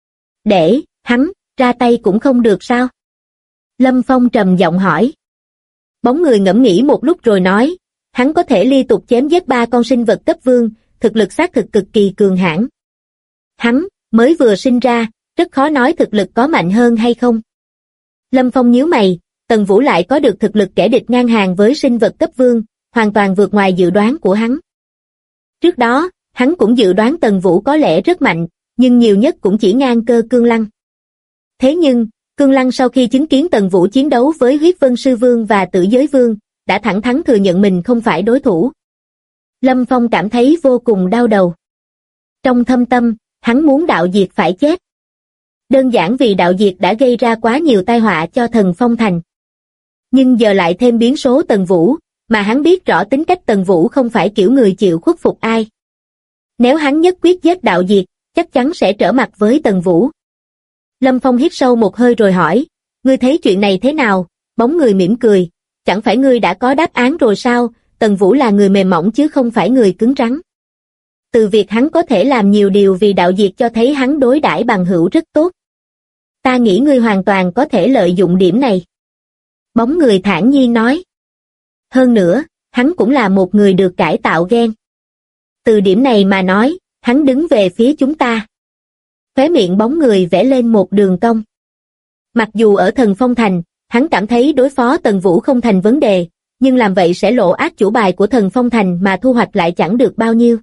Để hắn ra tay cũng không được sao? Lâm Phong trầm giọng hỏi. Bóng người ngẫm nghĩ một lúc rồi nói, hắn có thể liên tục chém giết 3 con sinh vật cấp vương, thực lực xác thực cực kỳ cường hãn. Hắn mới vừa sinh ra, rất khó nói thực lực có mạnh hơn hay không. Lâm Phong nhíu mày, Tần Vũ lại có được thực lực kẻ địch ngang hàng với sinh vật cấp vương, hoàn toàn vượt ngoài dự đoán của hắn. Trước đó, hắn cũng dự đoán Tần Vũ có lẽ rất mạnh, nhưng nhiều nhất cũng chỉ ngang cơ Cương Lăng. Thế nhưng, Cương Lăng sau khi chứng kiến Tần Vũ chiến đấu với Huyết Vân Sư Vương và Tử Giới Vương, đã thẳng thắn thừa nhận mình không phải đối thủ. Lâm Phong cảm thấy vô cùng đau đầu. Trong thâm tâm, hắn muốn đạo diệt phải chết. Đơn giản vì đạo diệt đã gây ra quá nhiều tai họa cho Thần Phong Thành. Nhưng giờ lại thêm biến số Tần Vũ, mà hắn biết rõ tính cách Tần Vũ không phải kiểu người chịu khuất phục ai. Nếu hắn nhất quyết giết đạo diệt, chắc chắn sẽ trở mặt với Tần Vũ. Lâm Phong hít sâu một hơi rồi hỏi, ngươi thấy chuyện này thế nào? Bóng người mỉm cười, chẳng phải ngươi đã có đáp án rồi sao? Tần Vũ là người mềm mỏng chứ không phải người cứng rắn. Từ việc hắn có thể làm nhiều điều vì đạo diệt cho thấy hắn đối đãi bằng hữu rất tốt. Ta nghĩ ngươi hoàn toàn có thể lợi dụng điểm này. Bóng người thản nhiên nói. Hơn nữa, hắn cũng là một người được cải tạo gen. Từ điểm này mà nói, hắn đứng về phía chúng ta. Khóe miệng bóng người vẽ lên một đường cong. Mặc dù ở Thần Phong Thành, hắn cảm thấy đối phó Tần Vũ không thành vấn đề, nhưng làm vậy sẽ lộ ác chủ bài của Thần Phong Thành mà thu hoạch lại chẳng được bao nhiêu.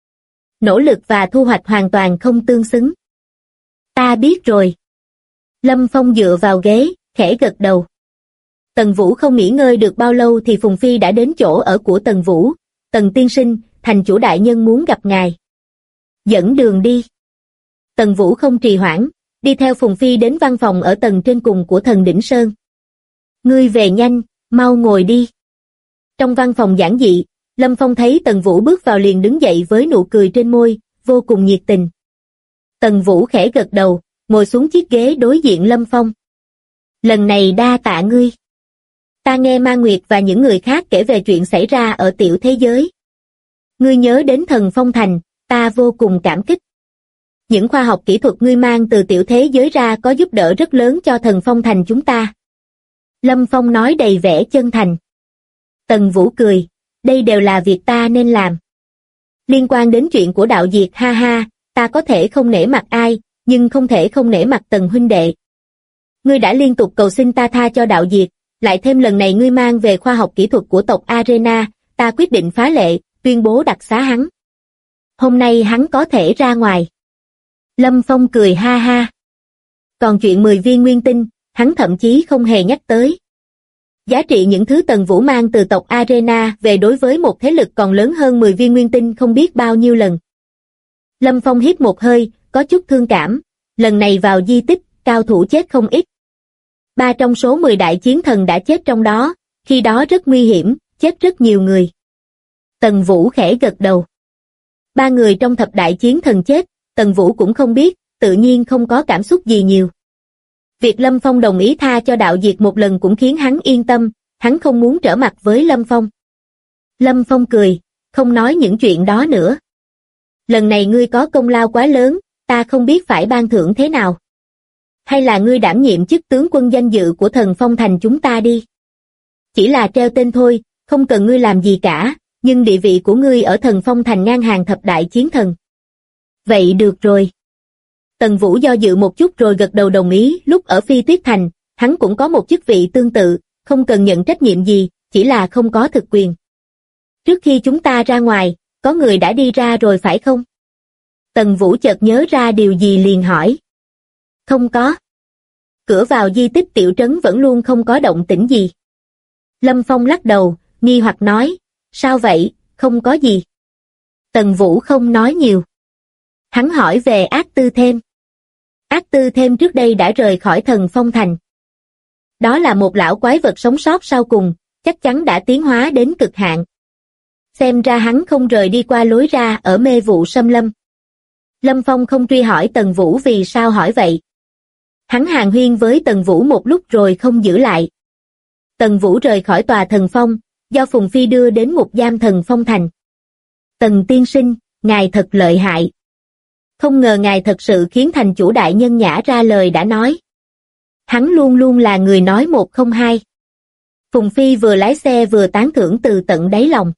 Nỗ lực và thu hoạch hoàn toàn không tương xứng. Ta biết rồi. Lâm Phong dựa vào ghế, khẽ gật đầu. Tần Vũ không nghỉ ngơi được bao lâu thì Phùng Phi đã đến chỗ ở của Tần Vũ. Tần tiên sinh, thành chủ đại nhân muốn gặp ngài. Dẫn đường đi. Tần Vũ không trì hoãn, đi theo Phùng Phi đến văn phòng ở tầng trên cùng của Thần Đỉnh Sơn. Ngươi về nhanh, mau ngồi đi. Trong văn phòng giản dị, Lâm Phong thấy Tần Vũ bước vào liền đứng dậy với nụ cười trên môi, vô cùng nhiệt tình. Tần Vũ khẽ gật đầu, ngồi xuống chiếc ghế đối diện Lâm Phong. Lần này đa tạ ngươi. Ta nghe Ma Nguyệt và những người khác kể về chuyện xảy ra ở tiểu thế giới. Ngươi nhớ đến Thần Phong Thành, ta vô cùng cảm kích. Những khoa học kỹ thuật ngươi mang từ tiểu thế giới ra có giúp đỡ rất lớn cho Thần Phong Thành chúng ta. Lâm Phong nói đầy vẻ chân thành. Tần Vũ cười, đây đều là việc ta nên làm. Liên quan đến chuyện của đạo diệt ha ha, ta có thể không nể mặt ai, nhưng không thể không nể mặt Tần huynh đệ. Ngươi đã liên tục cầu xin ta tha cho đạo diệt, lại thêm lần này ngươi mang về khoa học kỹ thuật của tộc Arena, ta quyết định phá lệ, tuyên bố đặc xá hắn. Hôm nay hắn có thể ra ngoài. Lâm Phong cười ha ha. Còn chuyện 10 viên nguyên tinh, hắn thậm chí không hề nhắc tới. Giá trị những thứ Tần Vũ mang từ tộc Arena về đối với một thế lực còn lớn hơn 10 viên nguyên tinh không biết bao nhiêu lần. Lâm Phong hít một hơi, có chút thương cảm. Lần này vào di tích, cao thủ chết không ít. 3 trong số 10 đại chiến thần đã chết trong đó, khi đó rất nguy hiểm, chết rất nhiều người. Tần Vũ khẽ gật đầu. 3 người trong thập đại chiến thần chết, Tần Vũ cũng không biết, tự nhiên không có cảm xúc gì nhiều. Việc Lâm Phong đồng ý tha cho đạo diệt một lần cũng khiến hắn yên tâm, hắn không muốn trở mặt với Lâm Phong. Lâm Phong cười, không nói những chuyện đó nữa. Lần này ngươi có công lao quá lớn, ta không biết phải ban thưởng thế nào. hay là ngươi đảm nhiệm chức tướng quân danh dự của Thần Phong Thành chúng ta đi. Chỉ là treo tên thôi, không cần ngươi làm gì cả, nhưng địa vị của ngươi ở Thần Phong Thành ngang hàng thập đại chiến thần. Vậy được rồi. Tần Vũ do dự một chút rồi gật đầu đồng ý. Lúc ở Phi Tuyết Thành, hắn cũng có một chức vị tương tự, không cần nhận trách nhiệm gì, chỉ là không có thực quyền. Trước khi chúng ta ra ngoài, có người đã đi ra rồi phải không? Tần Vũ chợt nhớ ra điều gì liền hỏi. Không có. Cửa vào di tích tiểu trấn vẫn luôn không có động tĩnh gì. Lâm Phong lắc đầu, nghi hoặc nói, sao vậy, không có gì. Tần Vũ không nói nhiều. Hắn hỏi về Ác Tư Thêm. Ác Tư Thêm trước đây đã rời khỏi Thần Phong Thành. Đó là một lão quái vật sống sót sau cùng, chắc chắn đã tiến hóa đến cực hạn. Xem ra hắn không rời đi qua lối ra ở Mê Vụ Xâm Lâm. Lâm Phong không truy hỏi Tần Vũ vì sao hỏi vậy. Hắn hàn huyên với Tần Vũ một lúc rồi không giữ lại. Tần Vũ rời khỏi tòa thần phong, do Phùng Phi đưa đến ngục giam Thần Phong Thành. Tần tiên sinh, ngài thật lợi hại. Không ngờ ngài thật sự khiến thành chủ đại nhân nhã ra lời đã nói. Hắn luôn luôn là người nói một không hai. Phùng Phi vừa lái xe vừa tán thưởng từ tận đáy lòng.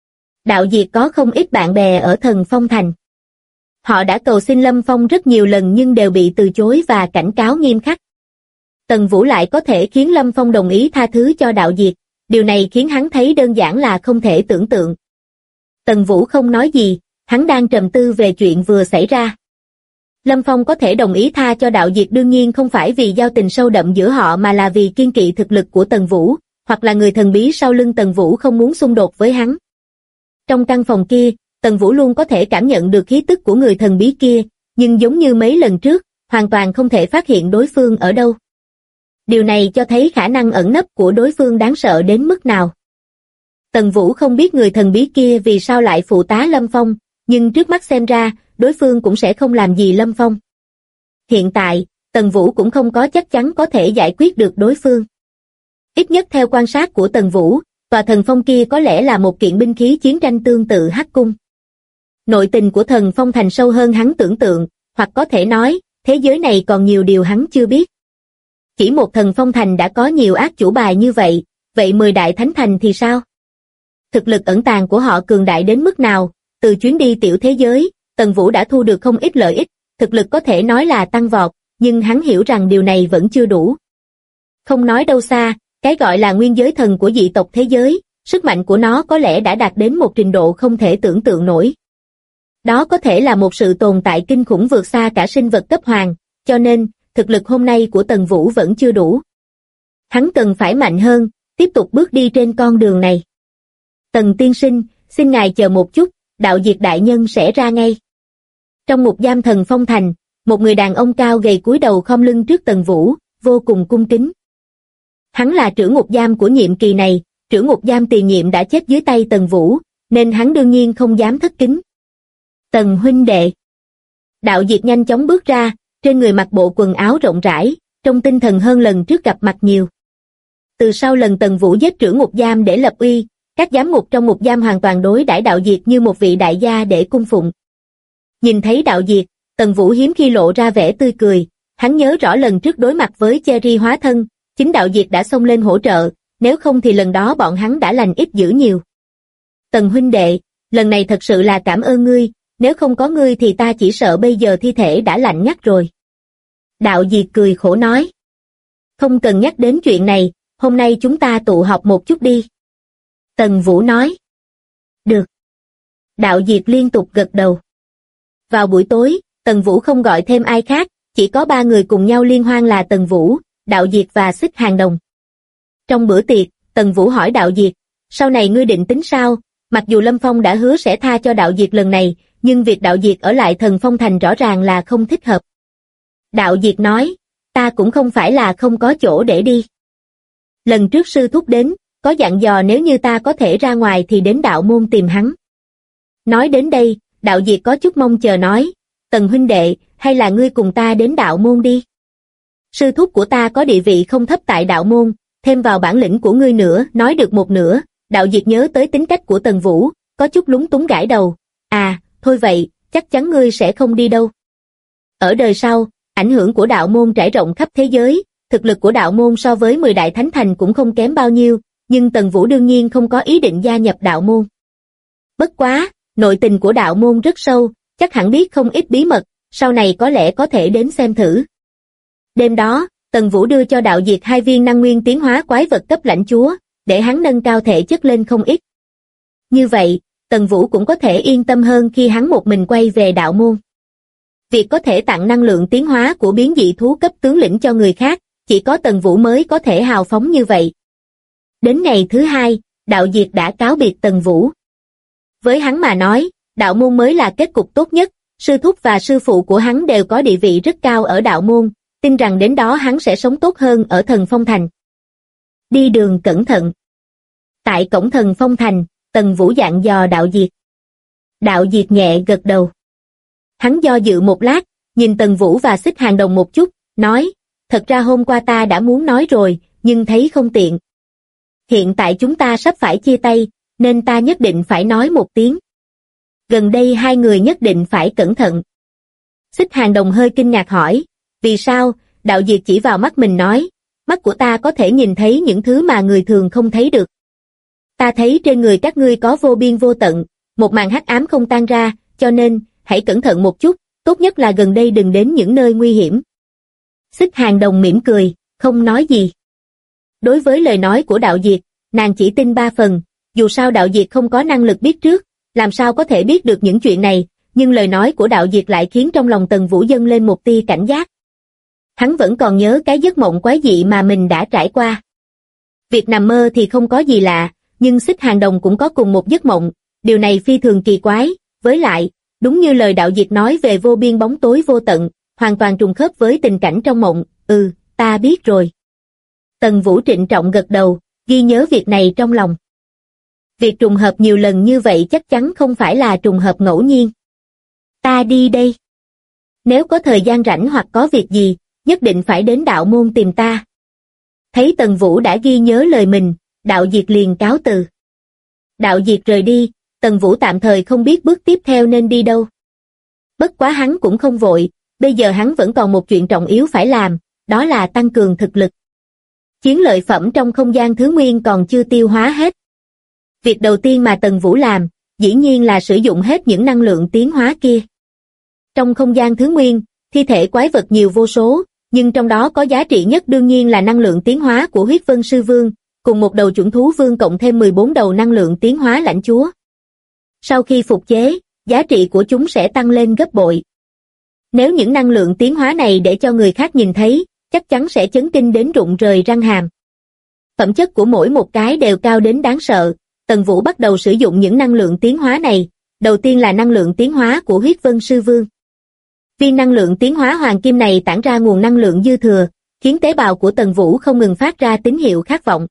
Đạo Diệt có không ít bạn bè ở Thần Phong Thành. Họ đã cầu xin Lâm Phong rất nhiều lần nhưng đều bị từ chối và cảnh cáo nghiêm khắc. Tần Vũ lại có thể khiến Lâm Phong đồng ý tha thứ cho Đạo Diệt, điều này khiến hắn thấy đơn giản là không thể tưởng tượng. Tần Vũ không nói gì, hắn đang trầm tư về chuyện vừa xảy ra. Lâm Phong có thể đồng ý tha cho Đạo Diệt đương nhiên không phải vì giao tình sâu đậm giữa họ mà là vì kiên kỵ thực lực của Tần Vũ, hoặc là người thần bí sau lưng Tần Vũ không muốn xung đột với hắn. Trong căn phòng kia, Tần Vũ luôn có thể cảm nhận được khí tức của người thần bí kia, nhưng giống như mấy lần trước, hoàn toàn không thể phát hiện đối phương ở đâu. Điều này cho thấy khả năng ẩn nấp của đối phương đáng sợ đến mức nào. Tần Vũ không biết người thần bí kia vì sao lại phụ tá Lâm Phong, nhưng trước mắt xem ra, đối phương cũng sẽ không làm gì Lâm Phong. Hiện tại, Tần Vũ cũng không có chắc chắn có thể giải quyết được đối phương. Ít nhất theo quan sát của Tần Vũ, tòa thần phong kia có lẽ là một kiện binh khí chiến tranh tương tự Hắc Cung. Nội tình của Thần Phong Thành sâu hơn hắn tưởng tượng, hoặc có thể nói, thế giới này còn nhiều điều hắn chưa biết. Chỉ một Thần Phong Thành đã có nhiều ác chủ bài như vậy, vậy 10 đại thánh thành thì sao? Thực lực ẩn tàng của họ cường đại đến mức nào? Từ chuyến đi tiểu thế giới, Tần Vũ đã thu được không ít lợi ích, thực lực có thể nói là tăng vọt, nhưng hắn hiểu rằng điều này vẫn chưa đủ. Không nói đâu xa, cái gọi là nguyên giới thần của dị tộc thế giới, sức mạnh của nó có lẽ đã đạt đến một trình độ không thể tưởng tượng nổi. Đó có thể là một sự tồn tại kinh khủng vượt xa cả sinh vật cấp hoàng, cho nên, thực lực hôm nay của Tần Vũ vẫn chưa đủ. Hắn cần phải mạnh hơn, tiếp tục bước đi trên con đường này. Tần tiên sinh, xin ngài chờ một chút, Đạo Diệt đại nhân sẽ ra ngay. Trong ngục giam Thần Phong Thành, một người đàn ông cao gầy cúi đầu khom lưng trước Tần Vũ, vô cùng cung kính. Hắn là trưởng ngục giam của nhiệm kỳ này, trưởng ngục giam tiền nhiệm đã chết dưới tay Tần Vũ, nên hắn đương nhiên không dám thất kính. Tần huynh đệ. Đạo Diệt nhanh chóng bước ra, trên người mặc bộ quần áo rộng rãi, trông tinh thần hơn lần trước gặp mặt nhiều. Từ sau lần Tần Vũ giết trưởng ngục giam để lập uy, các giám ngục trong ngục giam hoàn toàn đối đãi Đạo Diệt như một vị đại gia để cung phụng. Nhìn thấy Đạo Diệt, Tần Vũ hiếm khi lộ ra vẻ tươi cười, hắn nhớ rõ lần trước đối mặt với Cherry hóa thân, chính Đạo Diệt đã xông lên hỗ trợ, nếu không thì lần đó bọn hắn đã lành ít dữ nhiều. Tần huynh đệ, lần này thật sự là cảm ơn ngươi, nếu không có ngươi thì ta chỉ sợ bây giờ thi thể đã lạnh ngắt rồi. Đạo Diệt cười khổ nói. Không cần nhắc đến chuyện này, hôm nay chúng ta tụ họp một chút đi. Tần Vũ nói. Được. Đạo Diệt liên tục gật đầu. Vào buổi tối, Tần Vũ không gọi thêm ai khác, chỉ có 3 người cùng nhau liên hoan là Tần Vũ, Đạo Diệt và Xích Hàng Đồng. Trong bữa tiệc, Tần Vũ hỏi Đạo Diệt, sau này ngươi định tính sao? Mặc dù Lâm Phong đã hứa sẽ tha cho Đạo Diệt lần này, nhưng việc Đạo Diệt ở lại Thần Phong Thành rõ ràng là không thích hợp. Đạo Diệt nói, ta cũng không phải là không có chỗ để đi. Lần trước sư thúc đến, có dặn dò nếu như ta có thể ra ngoài thì đến đạo môn tìm hắn. Nói đến đây, Đạo Diệt có chút mong chờ nói, Tần huynh đệ, hay là ngươi cùng ta đến đạo môn đi. Sư thúc của ta có địa vị không thấp tại đạo môn, thêm vào bản lĩnh của ngươi nữa, nói được một nửa, Đạo Diệt nhớ tới tính cách của Tần Vũ, có chút lúng túng gãi đầu, thôi vậy, chắc chắn ngươi sẽ không đi đâu. Ở đời sau, Ảnh hưởng của đạo môn trải rộng khắp thế giới, thực lực của đạo môn so với 10 đại thánh thành cũng không kém bao nhiêu, nhưng Tần Vũ đương nhiên không có ý định gia nhập đạo môn. Bất quá, nội tình của đạo môn rất sâu, chắc hẳn biết không ít bí mật, sau này có lẽ có thể đến xem thử. Đêm đó, Tần Vũ đưa cho Đạo Diệt 2 viên năng nguyên tiến hóa quái vật cấp lãnh chúa, để hắn nâng cao thể chất lên không ít. Như vậy, Tần Vũ cũng có thể yên tâm hơn khi hắn một mình quay về đạo môn. Việc có thể tặng năng lượng tiến hóa của biến dị thú cấp tướng lĩnh cho người khác, chỉ có Tần Vũ mới có thể hào phóng như vậy. Đến ngày thứ 2, Đạo Diệt đã cáo biệt Tần Vũ. Với hắn mà nói, đạo môn mới là kết cục tốt nhất, sư thúc và sư phụ của hắn đều có địa vị rất cao ở đạo môn, tin rằng đến đó hắn sẽ sống tốt hơn ở Thần Phong Thành. Đi đường cẩn thận. Tại cổng Thần Phong Thành, Tần Vũ dặn dò Đạo Diệt. Đạo Diệt nhẹ gật đầu. Hắn do dự một lát, nhìn Tần Vũ và Xích Hàng Đồng một chút, nói, thật ra hôm qua ta đã muốn nói rồi, nhưng thấy không tiện. Hiện tại chúng ta sắp phải chia tay, nên ta nhất định phải nói một tiếng. Gần đây hai người nhất định phải cẩn thận. Xích Hàng Đồng hơi kinh ngạc hỏi, vì sao? Đạo Diệt chỉ vào mắt mình nói, mắt của ta có thể nhìn thấy những thứ mà người thường không thấy được. Ta thấy trên người các ngươi có vô biên vô tận, một màn hắc ám không tan ra, cho nên, hãy cẩn thận một chút, tốt nhất là gần đây đừng đến những nơi nguy hiểm. Xích Hàng Đồng mỉm cười, không nói gì. Đối với lời nói của Đạo Diệt, nàng chỉ tin 3 phần, dù sao Đạo Diệt không có năng lực biết trước, làm sao có thể biết được những chuyện này, nhưng lời nói của Đạo Diệt lại khiến trong lòng Tần Vũ dâng lên một tia cảnh giác. Hắn vẫn còn nhớ cái giấc mộng quái dị mà mình đã trải qua. Việc nằm mơ thì không có gì lạ, nhưng Xích Hàng Đồng cũng có cùng một giấc mộng, điều này phi thường kỳ quái, với lại, đúng như lời Đạo Diệt nói về vô biên bóng tối vô tận, hoàn toàn trùng khớp với tình cảnh trong mộng, ta biết rồi. Tần Vũ trịnh trọng gật đầu, ghi nhớ việc này trong lòng. Việc trùng hợp nhiều lần như vậy chắc chắn không phải là trùng hợp ngẫu nhiên. Ta đi đây. Nếu có thời gian rảnh hoặc có việc gì, nhất định phải đến đạo môn tìm ta. Thấy Tần Vũ đã ghi nhớ lời mình, Đạo Diệt liền cáo từ. Đạo Diệt rời đi, Tần Vũ tạm thời không biết bước tiếp theo nên đi đâu. Bất quá hắn cũng không vội, bây giờ hắn vẫn còn một chuyện trọng yếu phải làm, đó là tăng cường thực lực. Chiến lợi phẩm trong không gian thứ nguyên còn chưa tiêu hóa hết. Việc đầu tiên mà Tần Vũ làm, dĩ nhiên là sử dụng hết những năng lượng tiến hóa kia. Trong không gian thứ nguyên, thi thể quái vật nhiều vô số, nhưng trong đó có giá trị nhất đương nhiên là năng lượng tiến hóa của Huyết Vân Sư Vương, cùng một đầu chuẩn thú vương cộng thêm 14 đầu năng lượng tiến hóa lãnh chúa. Sau khi phục chế, giá trị của chúng sẽ tăng lên gấp bội. Nếu những năng lượng tiến hóa này để cho người khác nhìn thấy, chắc chắn sẽ chấn kinh đến rụng rời răng hàm. Phẩm chất của mỗi một cái đều cao đến đáng sợ, Tần Vũ bắt đầu sử dụng những năng lượng tiến hóa này, đầu tiên là năng lượng tiến hóa của Huyết Vân Sư Vương. Viên năng lượng tiến hóa hoàng kim này tản ra nguồn năng lượng dư thừa, khiến tế bào của Tần Vũ không ngừng phát ra tín hiệu khát vọng.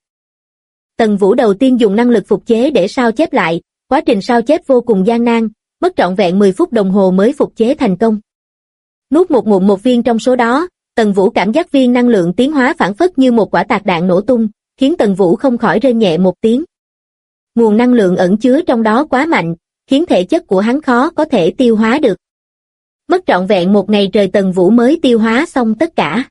Tần Vũ đầu tiên dùng năng lực phục chế để sao chép lại, quá trình sao chép vô cùng gian nan, mất trọn vẹn 10 phút đồng hồ mới phục chế thành công. Nuốt một ngụm một viên trong số đó, Tần Vũ cảm giác viên năng lượng tiến hóa phảng phất như một quả tạc đạn nổ tung, khiến Tần Vũ không khỏi rên nhẹ một tiếng. Nguồn năng lượng ẩn chứa trong đó quá mạnh, khiến thể chất của hắn khó có thể tiêu hóa được. Mất trọn vẹn một ngày trời Tần Vũ mới tiêu hóa xong tất cả.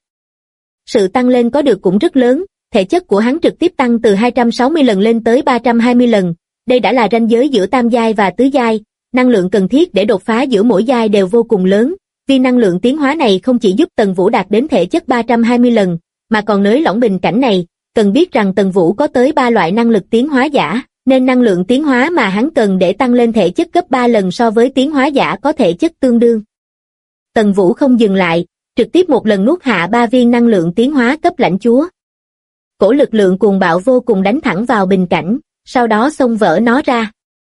Sự tăng lên có được cũng rất lớn, thể chất của hắn trực tiếp tăng từ 260 lần lên tới 320 lần, đây đã là ranh giới giữa tam giai và tứ giai, năng lượng cần thiết để đột phá giữa mỗi giai đều vô cùng lớn. Viên năng lượng tiến hóa này không chỉ giúp Tần Vũ đạt đến thể chất 320 lần, mà còn nới lỏng bình cảnh này, cần biết rằng Tần Vũ có tới 3 loại năng lực tiến hóa giả, nên năng lượng tiến hóa mà hắn cần để tăng lên thể chất gấp 3 lần so với tiến hóa giả có thể chất tương đương. Tần Vũ không dừng lại, trực tiếp một lần nuốt hạ 3 viên năng lượng tiến hóa cấp lãnh chúa. Cổ lực lượng cuồng bạo vô cùng đánh thẳng vào bình cảnh, sau đó xông vỡ nó ra.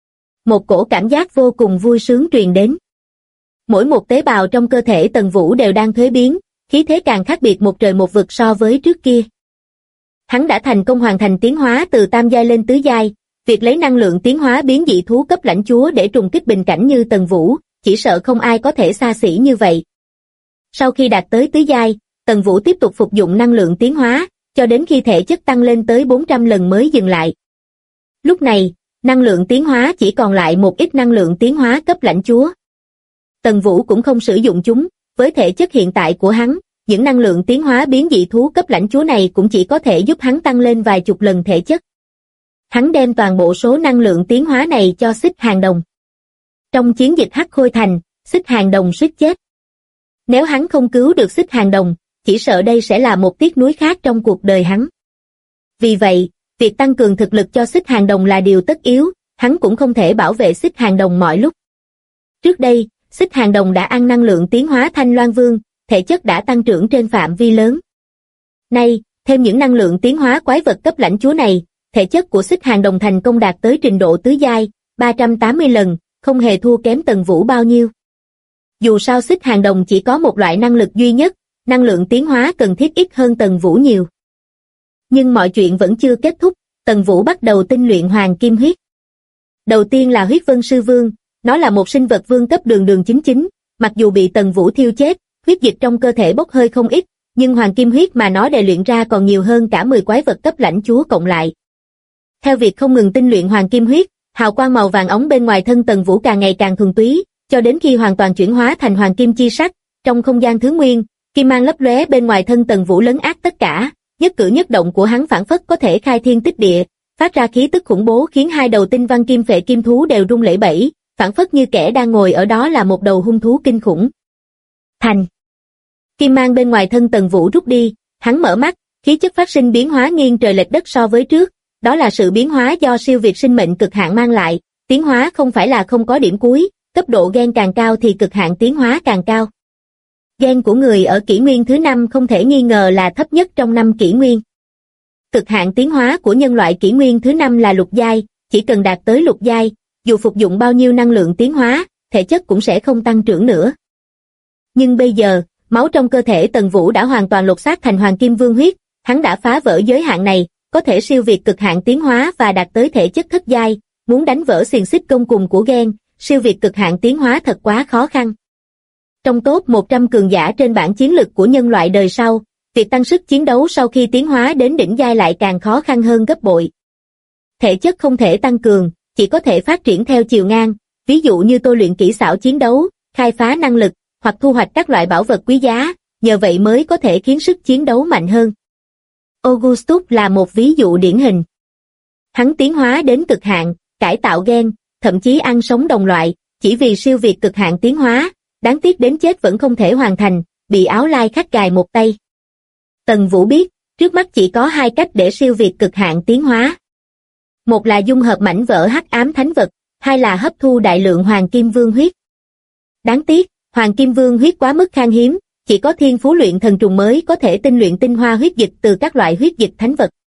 Một cổ cảm giác vô cùng vui sướng truyền đến. Mỗi một tế bào trong cơ thể Tần Vũ đều đang thuế biến, khí thế càng khác biệt một trời một vực so với trước kia. Hắn đã thành công hoàn thành tiến hóa từ tam giai lên tứ giai, việc lấy năng lượng tiến hóa biến dị thú cấp lãnh chúa để trùng kích bình cảnh như Tần Vũ, chỉ sợ không ai có thể xa xỉ như vậy. Sau khi đạt tới tứ giai, Tần Vũ tiếp tục phục dụng năng lượng tiến hóa, cho đến khi thể chất tăng lên tới 400 lần mới dừng lại. Lúc này, năng lượng tiến hóa chỉ còn lại một ít năng lượng tiến hóa cấp lãnh chúa. Tần Vũ cũng không sử dụng chúng, với thể chất hiện tại của hắn, những năng lượng tiến hóa biến dị thú cấp lãnh chúa này cũng chỉ có thể giúp hắn tăng lên vài chục lần thể chất. Hắn đem toàn bộ số năng lượng tiến hóa này cho Xích Hàng Đồng. Trong chiến dịch Hắc Khôi Thành, Xích Hàng Đồng suýt chết. Nếu hắn không cứu được Xích Hàng Đồng, chỉ sợ đây sẽ là một tiếc nuối khác trong cuộc đời hắn. Vì vậy, việc tăng cường thực lực cho Xích Hàng Đồng là điều tất yếu, hắn cũng không thể bảo vệ Xích Hàng Đồng mọi lúc. Trước đây, Xích Hàng Đồng đã ăn năng lượng tiến hóa Thanh Loan Vương, thể chất đã tăng trưởng trên phạm vi lớn. Nay, thêm những năng lượng tiến hóa quái vật cấp lãnh chúa này, thể chất của Xích Hàng Đồng thành công đạt tới trình độ tứ giai, 380 lần, không hề thua kém Tần Vũ bao nhiêu. Dù sao Xích Hàng Đồng chỉ có một loại năng lực duy nhất, năng lượng tiến hóa cần thiết ít hơn Tần Vũ nhiều. Nhưng mọi chuyện vẫn chưa kết thúc, Tần Vũ bắt đầu tinh luyện Hoàng Kim Huyết. Đầu tiên là Huyết Vân Sư Vương, nó là một sinh vật vương cấp đường chính chính, mặc dù bị Tần Vũ thiêu chết, huyết dịch trong cơ thể bốc hơi không ít, nhưng Hoàng Kim Huyết mà nó đề luyện ra còn nhiều hơn cả 10 quái vật cấp lãnh chúa cộng lại. Theo việc không ngừng tinh luyện Hoàng Kim Huyết, hào quang màu vàng óng bên ngoài thân Tần Vũ càng ngày càng thuần túy, cho đến khi hoàn toàn chuyển hóa thành hoàng kim chi sắc, trong không gian thứ nguyên, kim mang lấp lóe bên ngoài thân Tần Vũ lấn át tất cả, nhất cử nhất động của hắn phảng phất có thể khai thiên tích địa, phát ra khí tức khủng bố khiến hai đầu tinh văn kim phệ kim thú đều rung lẩy bẩy, phảng phất như kẻ đang ngồi ở đó là một đầu hung thú kinh khủng. Thành. Kim mang bên ngoài thân Tần Vũ rút đi, hắn mở mắt, khí chất phát sinh biến hóa nghiêng trời lệch đất so với trước, đó là sự biến hóa do siêu việt sinh mệnh cực hạn mang lại, tiến hóa không phải là không có điểm cuối, cấp độ gen càng cao thì cực hạn tiến hóa càng cao. Gen của người ở kỷ nguyên thứ 5 không thể nghi ngờ là thấp nhất trong 5 kỷ nguyên. Cực hạn tiến hóa của nhân loại kỷ nguyên thứ 5 là lục giai, chỉ cần đạt tới lục giai, dù phục dụng bao nhiêu năng lượng tiến hóa, thể chất cũng sẽ không tăng trưởng nữa. Nhưng bây giờ, máu trong cơ thể Tần Vũ đã hoàn toàn lột xác thành Hoàng Kim Vương huyết, hắn đã phá vỡ giới hạn này, có thể siêu việt cực hạn tiến hóa và đạt tới thể chất thất giai, muốn đánh vỡ xiềng xích công cùng của gen, siêu việt cực hạn tiến hóa thật quá khó khăn. Trong top 100 cường giả trên bảng chiến lực của nhân loại đời sau, việc tăng sức chiến đấu sau khi tiến hóa đến đỉnh giai lại càng khó khăn hơn gấp bội. Thể chất không thể tăng cường, chỉ có thể phát triển theo chiều ngang, ví dụ như tôi luyện kỹ xảo chiến đấu, khai phá năng lực, hoặc thu hoạch các loại bảo vật quý giá, nhờ vậy mới có thể khiến sức chiến đấu mạnh hơn. Augustus là một ví dụ điển hình. Hắn tiến hóa đến cực hạn, cải tạo gen, thậm chí ăn sống đồng loại, chỉ vì siêu việt cực hạn tiến hóa, đáng tiếc đến chết vẫn không thể hoàn thành, bị Áo Lai Khắc gài một tay. Tần Vũ biết, trước mắt chỉ có hai cách để siêu việt cực hạn tiến hóa. Một là dung hợp mảnh vỡ hắc ám thánh vật, hai là hấp thu đại lượng Hoàng Kim Vương huyết. Đáng tiếc, Hoàng Kim Vương huyết quá mức khan hiếm, chỉ có thiên phú luyện thần trùng mới có thể tinh luyện tinh hoa huyết dịch từ các loại huyết dịch thánh vật.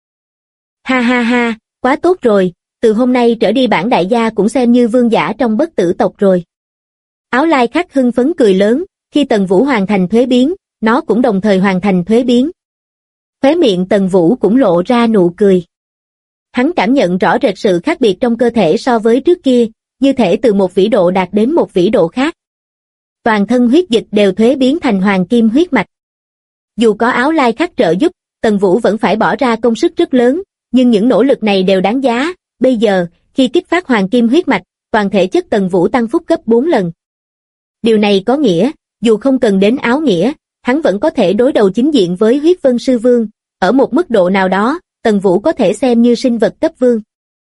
Ha ha ha, quá tốt rồi, từ hôm nay trở đi bản đại gia cũng xem như vương giả trong bất tử tộc rồi. Áo Lai Khắc hưng phấn cười lớn, khi Tần Vũ hoàn thành thuế biến, nó cũng đồng thời hoàn thành thuế biến. Khóe miệng Tần Vũ cũng lộ ra nụ cười. Hắn cảm nhận rõ rệt sự khác biệt trong cơ thể so với trước kia, như thể từ một vĩ độ đạt đến một vĩ độ khác. Toàn thân huyết dịch đều thuế biến thành hoàng kim huyết mạch. Dù có Áo Lai Khắc trợ giúp, Tần Vũ vẫn phải bỏ ra công sức rất lớn, nhưng những nỗ lực này đều đáng giá. Bây giờ, khi kích phát hoàng kim huyết mạch, toàn thể chất Tần Vũ tăng phúc gấp 4 lần. Điều này có nghĩa, dù không cần đến áo nghĩa, hắn vẫn có thể đối đầu chính diện với Huyết Vân Sư Vương, ở một mức độ nào đó, Tần Vũ có thể xem như sinh vật cấp vương.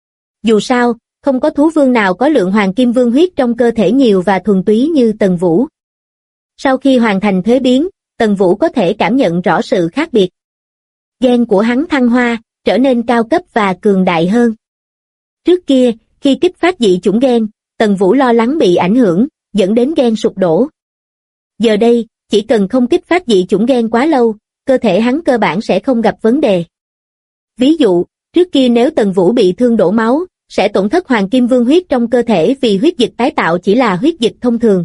Dù sao, không có thú vương nào có lượng hoàng kim vương huyết trong cơ thể nhiều và thuần túy như Tần Vũ. Sau khi hoàn thành thuế biến, Tần Vũ có thể cảm nhận rõ sự khác biệt. Gen của hắn thăng hoa, trở nên cao cấp và cường đại hơn. Trước kia, khi kích phát dị chủng gen, Tần Vũ lo lắng bị ảnh hưởng, dẫn đến gen sụp đổ. Giờ đây, chỉ cần không kích phát dị chủng gen quá lâu, cơ thể hắn cơ bản sẽ không gặp vấn đề. Ví dụ, trước kia nếu Tần Vũ bị thương đổ máu, sẽ tổn thất hoàng kim vương huyết trong cơ thể vì huyết dịch tái tạo chỉ là huyết dịch thông thường.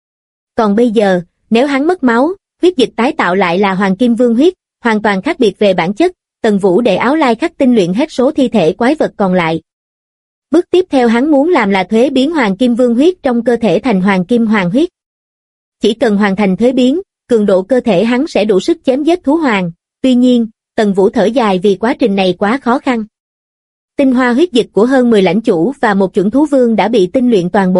Còn bây giờ, nếu hắn mất máu, huyết dịch tái tạo lại là hoàng kim vương huyết, hoàn toàn khác biệt về bản chất. Tần Vũ để Áo Lai Khắc tinh luyện hết số thi thể quái vật còn lại. Bước tiếp theo hắn muốn làm là thuế biến hoàng kim vương huyết trong cơ thể thành hoàng kim hoàng huyết. Chỉ cần hoàn thành thuế biến, cường độ cơ thể hắn sẽ đủ sức chém giết thú hoàng. Tuy nhiên, Tần Vũ thở dài vì quá trình này quá khó khăn. Tinh hoa huyết dịch của hơn 10 lãnh chủ và một chuẩn thú vương đã bị tinh luyện toàn bộ,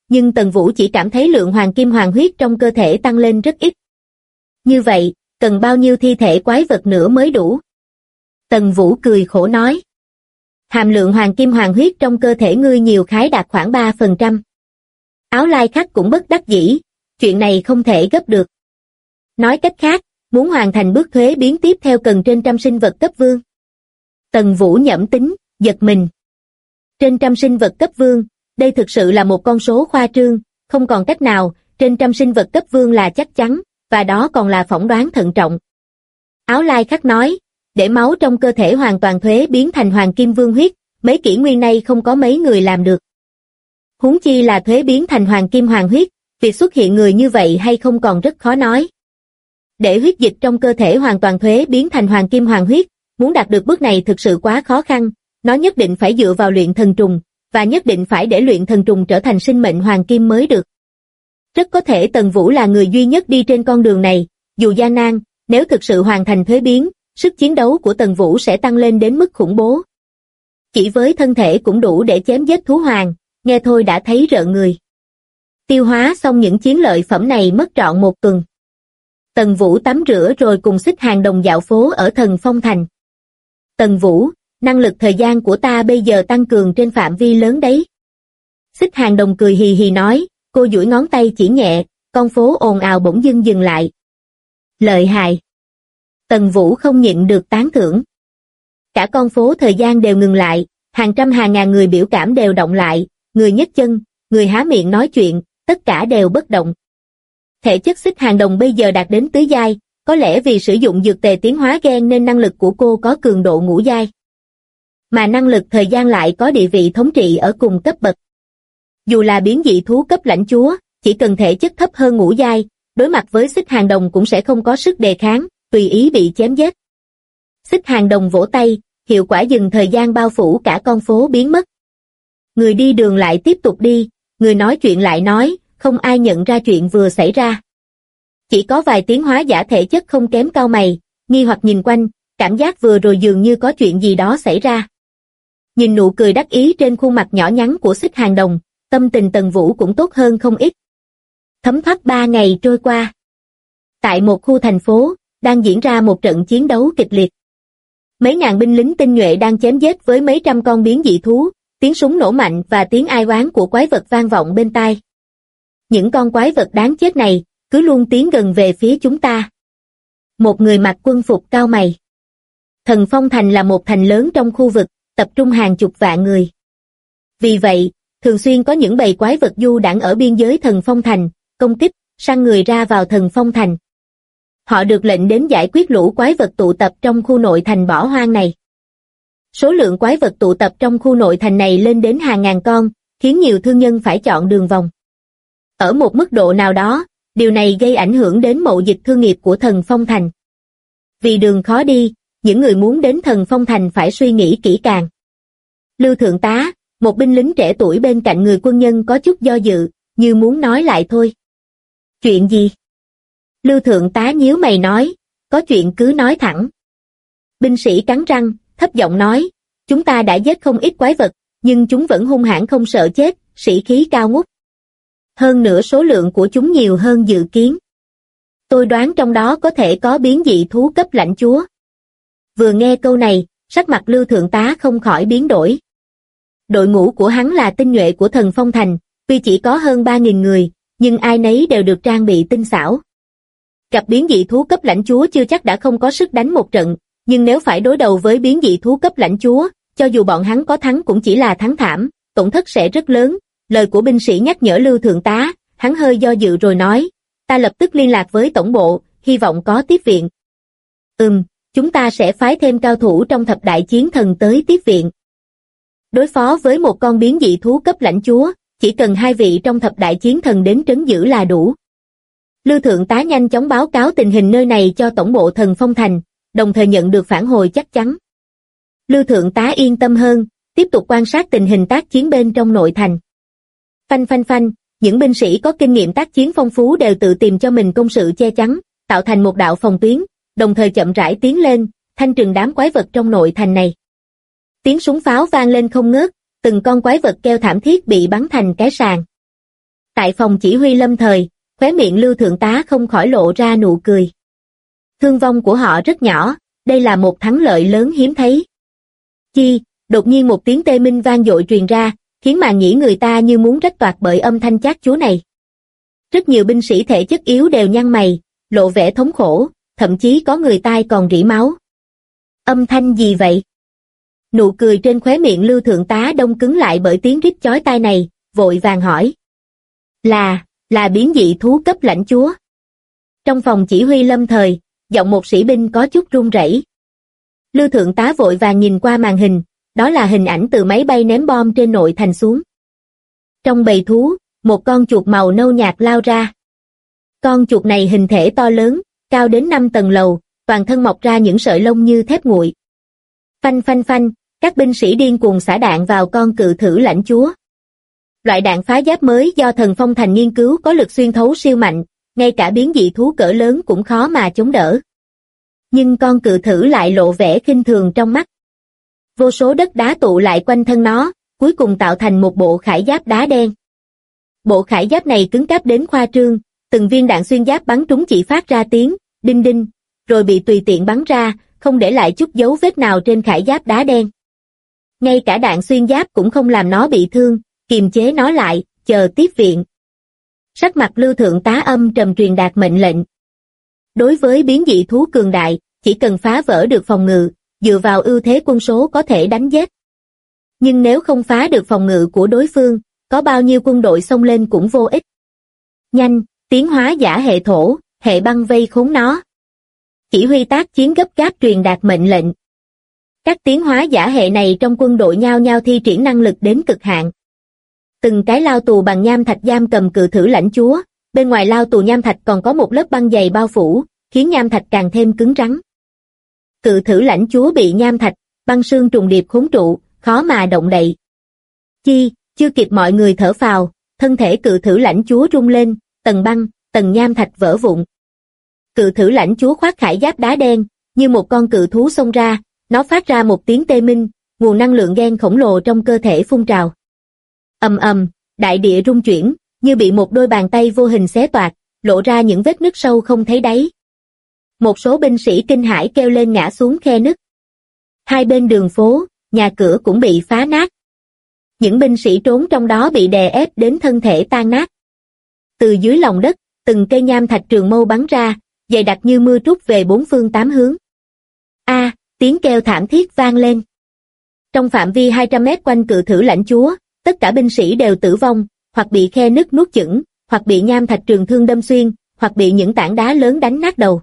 nhưng Tần Vũ chỉ cảm thấy lượng hoàng kim hoàng huyết trong cơ thể tăng lên rất ít. Như vậy, cần bao nhiêu thi thể quái vật nữa mới đủ? Tần Vũ cười khổ nói. Hàm lượng hoàng kim hoàng huyết trong cơ thể ngươi nhiều khái đạt khoảng 3%. Áo Lai Khắc cũng bất đắc dĩ, chuyện này không thể gấp được. Nói cách khác, muốn hoàn thành bước thuế biến tiếp theo cần trên trăm sinh vật cấp vương. Tần Vũ nhẩm tính, giật mình. Trên trăm sinh vật cấp vương, đây thực sự là một con số khoa trương, không còn cách nào, trên trăm sinh vật cấp vương là chắc chắn, và đó còn là phỏng đoán thận trọng. Áo Lai Khắc nói, để máu trong cơ thể hoàn toàn thuế biến thành hoàng kim vương huyết, mấy kỷ nguyên nay không có mấy người làm được. Huống chi là thuế biến thành hoàng kim hoàng huyết, việc xuất hiện người như vậy hay không còn rất khó nói. Để huyết dịch trong cơ thể hoàn toàn thuế biến thành hoàng kim hoàng huyết, muốn đạt được bước này thực sự quá khó khăn, nó nhất định phải dựa vào luyện thần trùng, và nhất định phải để luyện thần trùng trở thành sinh mệnh hoàng kim mới được. Rất có thể Tần Vũ là người duy nhất đi trên con đường này, dù gian nan, nếu thực sự hoàn thành thuế biến, sức chiến đấu của Tần Vũ sẽ tăng lên đến mức khủng bố. Chỉ với thân thể cũng đủ để chém giết thú hoàng, nghe thôi đã thấy rợn người. Tiêu hóa xong những chiến lợi phẩm này mất trọn một tuần. Tần Vũ tắm rửa rồi cùng Xích Hàng Đồng dạo phố ở Thần Phong Thành. Tần Vũ, năng lực thời gian của ta bây giờ tăng cường trên phạm vi lớn đấy. Xích Hàng Đồng cười hì hì nói, cô duỗi ngón tay chỉ nhẹ, con phố ồn ào bỗng dưng dừng lại. Lợi hại. Tần Vũ không nhịn được tán thưởng. Cả con phố thời gian đều ngừng lại, hàng trăm hàng ngàn người biểu cảm đều động lại, người nhấc chân, người há miệng nói chuyện, tất cả đều bất động. Thể chất Xích Hàng Đồng bây giờ đạt đến tứ giai, có lẽ vì sử dụng dược tề tiến hóa gen nên năng lực của cô có cường độ ngũ giai. Mà năng lực thời gian lại có địa vị thống trị ở cùng cấp bậc. Dù là biến dị thú cấp lãnh chúa, chỉ cần thể chất thấp hơn ngũ giai, đối mặt với Xích Hàng Đồng cũng sẽ không có sức đề kháng, tùy ý bị chém giết. Xích Hàng Đồng vỗ tay, hiệu quả dừng thời gian bao phủ cả con phố biến mất. Người đi đường lại tiếp tục đi, người nói chuyện lại nói, không ai nhận ra chuyện vừa xảy ra. Chỉ có vài tiến hóa giả thể chất không kém cau mày, nghi hoặc nhìn quanh, cảm giác vừa rồi dường như có chuyện gì đó xảy ra. Nhìn nụ cười đắc ý trên khuôn mặt nhỏ nhắn của Xích Hàng Đồng, tâm tình Tần Vũ cũng tốt hơn không ít. Thấm thoát 3 ngày trôi qua. Tại một khu thành phố, đang diễn ra một trận chiến đấu kịch liệt. Mấy ngàn binh lính tinh nhuệ đang chém giết với mấy trăm con biến dị thú, tiếng súng nổ mạnh và tiếng ai oán của quái vật vang vọng bên tai. Những con quái vật đáng chết này, cứ luôn tiến gần về phía chúng ta. Một người mặc quân phục cau mày. Thần Phong Thành là một thành lớn trong khu vực, tập trung hàng chục vạn người. Vì vậy, thường xuyên có những bầy quái vật du đãng ở biên giới Thần Phong Thành, công kích, săn người ra vào Thần Phong Thành. Họ được lệnh đến giải quyết lũ quái vật tụ tập trong khu nội thành bỏ hoang này. Số lượng quái vật tụ tập trong khu nội thành này lên đến hàng ngàn con, khiến nhiều thương nhân phải chọn đường vòng. Ở một mức độ nào đó, điều này gây ảnh hưởng đến mậu dịch thương nghiệp của Thần Phong Thành. Vì đường khó đi, những người muốn đến Thần Phong Thành phải suy nghĩ kỹ càng. Lưu Thượng Tá, một binh lính trẻ tuổi bên cạnh người quân nhân có chút do dự, như muốn nói lại thôi. Chuyện gì? Lưu Thượng Tá nhíu mày nói, có chuyện cứ nói thẳng. Binh sĩ cắn răng, thấp giọng nói, chúng ta đã giết không ít quái vật, nhưng chúng vẫn hung hãn không sợ chết, sĩ khí cao ngút. Hơn nữa số lượng của chúng nhiều hơn dự kiến. Tôi đoán trong đó có thể có biến dị thú cấp lãnh chúa. Vừa nghe câu này, sắc mặt Lưu Thượng Tá không khỏi biến đổi. Đội ngũ của hắn là tinh nhuệ của Thần Phong Thành, tuy chỉ có hơn 3.000 người, nhưng ai nấy đều được trang bị tinh xảo. Gặp biến dị thú cấp lãnh chúa chưa chắc đã không có sức đánh một trận, nhưng nếu phải đối đầu với biến dị thú cấp lãnh chúa, cho dù bọn hắn có thắng cũng chỉ là thắng thảm, tổn thất sẽ rất lớn. Lời của binh sĩ nhắc nhở Lưu Thượng Tá, hắn hơi do dự rồi nói, ta lập tức liên lạc với tổng bộ, hy vọng có tiếp viện. Chúng ta sẽ phái thêm cao thủ trong thập đại chiến thần tới tiếp viện. Đối phó với một con biến dị thú cấp lãnh chúa, chỉ cần 2 vị trong thập đại chiến thần đến trấn giữ là đủ. Lưu Thượng Tá nhanh chóng báo cáo tình hình nơi này cho tổng bộ Thần Phong Thành, đồng thời nhận được phản hồi chắc chắn. Lưu Thượng Tá yên tâm hơn, tiếp tục quan sát tình hình tác chiến bên trong nội thành. Phanh, những binh sĩ có kinh nghiệm tác chiến phong phú đều tự tìm cho mình công sự che chắn, tạo thành một đạo phòng tuyến, đồng thời chậm rãi tiến lên, thanh trừng đám quái vật trong nội thành này. Tiếng súng pháo vang lên không ngớt, từng con quái vật kêu thảm thiết bị bắn thành cái sàng. Tại phòng chỉ huy lâm thời, khóe miệng Lưu thượng tá không khỏi lộ ra nụ cười. Thương vong của họ rất nhỏ, đây là một thắng lợi lớn hiếm thấy. Chi, đột nhiên một tiếng tê minh vang dội truyền ra, khiến màng nhĩ người ta như muốn rách toạc bởi âm thanh chát chúa này. Rất nhiều binh sĩ thể chất yếu đều nhăn mày, lộ vẻ thống khổ, thậm chí có người tai còn rỉ máu. Âm thanh gì vậy? Nụ cười trên khóe miệng Lưu thượng tá đông cứng lại bởi tiếng rít chói tai này, vội vàng hỏi. Là biến dị thú cấp lãnh chúa. Trong phòng chỉ huy lâm thời, giọng một sĩ binh có chút run rẩy. Lưu thượng tá vội vàng nhìn qua màn hình, đó là hình ảnh từ máy bay ném bom trên nội thành xuống. Trong bầy thú, một con chuột màu nâu nhạt lao ra. Con chuột này hình thể to lớn, cao đến 5 tầng lầu, toàn thân mọc ra những sợi lông như thép nguội. Phanh phanh phanh, các binh sĩ điên cuồng xả đạn vào con cự thử lãnh chúa. Loại đạn phá giáp mới do Thần Phong Thành nghiên cứu có lực xuyên thấu siêu mạnh, ngay cả biến dị thú cỡ lớn cũng khó mà chống đỡ. Nhưng con cự thử lại lộ vẻ khinh thường trong mắt. Vô số đất đá tụ lại quanh thân nó, cuối cùng tạo thành một bộ khải giáp đá đen. Bộ khải giáp này cứng cáp đến khoa trương, từng viên đạn xuyên giáp bắn trúng chỉ phát ra tiếng đinh đinh, rồi bị tùy tiện bắn ra, không để lại chút dấu vết nào trên khải giáp đá đen. Ngay cả đạn xuyên giáp cũng không làm nó bị thương, kiềm chế nó lại, chờ tiếp viện. Sắc mặt Lưu thượng tá âm trầm truyền đạt mệnh lệnh. Đối với biến dị thú cường đại, chỉ cần phá vỡ được phòng ngự, dựa vào ưu thế quân số có thể đánh giết. Nhưng nếu không phá được phòng ngự của đối phương, có bao nhiêu quân đội xông lên cũng vô ích. Nhanh, tiến hóa giả hệ thổ, hệ băng vây khốn nó. Chỉ huy tác chiến gấp gáp truyền đạt mệnh lệnh. Các tiến hóa giả hệ này trong quân đội nhao nhao thi triển năng lực đến cực hạn. Từng cái lao tù bằng nham thạch giam cầm cự thử lãnh chúa, bên ngoài lao tù nham thạch còn có một lớp băng dày bao phủ, khiến nham thạch càng thêm cứng rắn. Cự thử lãnh chúa bị nham thạch, băng sương trùng điệp khốn trụ, khó mà động đậy. Chưa kịp mọi người thở phào, thân thể cự thử lãnh chúa rung lên, tầng băng, tầng nham thạch vỡ vụn. Cự thử lãnh chúa khoác khải giáp đá đen, như một con cự thú xông ra, nó phát ra một tiếng tê minh, nguồn năng lượng gen khổng lồ trong cơ thể phun trào. Ầm ầm, đại địa rung chuyển, như bị một đôi bàn tay vô hình xé toạc, lộ ra những vết nứt sâu không thấy đáy. Một số binh sĩ kinh hãi kêu lên ngã xuống khe nứt. Hai bên đường phố, nhà cửa cũng bị phá nát. Những binh sĩ trốn trong đó bị đè ép đến thân thể tan nát. Từ dưới lòng đất, từng cây nham thạch trường mâu bắn ra, dày đặc như mưa trút về bốn phương tám hướng. Tiếng kêu thảm thiết vang lên. Trong phạm vi 200 mét quanh cự thử lãnh chúa, tất cả binh sĩ đều tử vong, hoặc bị khe nứt nuốt chửng, hoặc bị nham thạch trường thương đâm xuyên, hoặc bị những tảng đá lớn đánh nát đầu.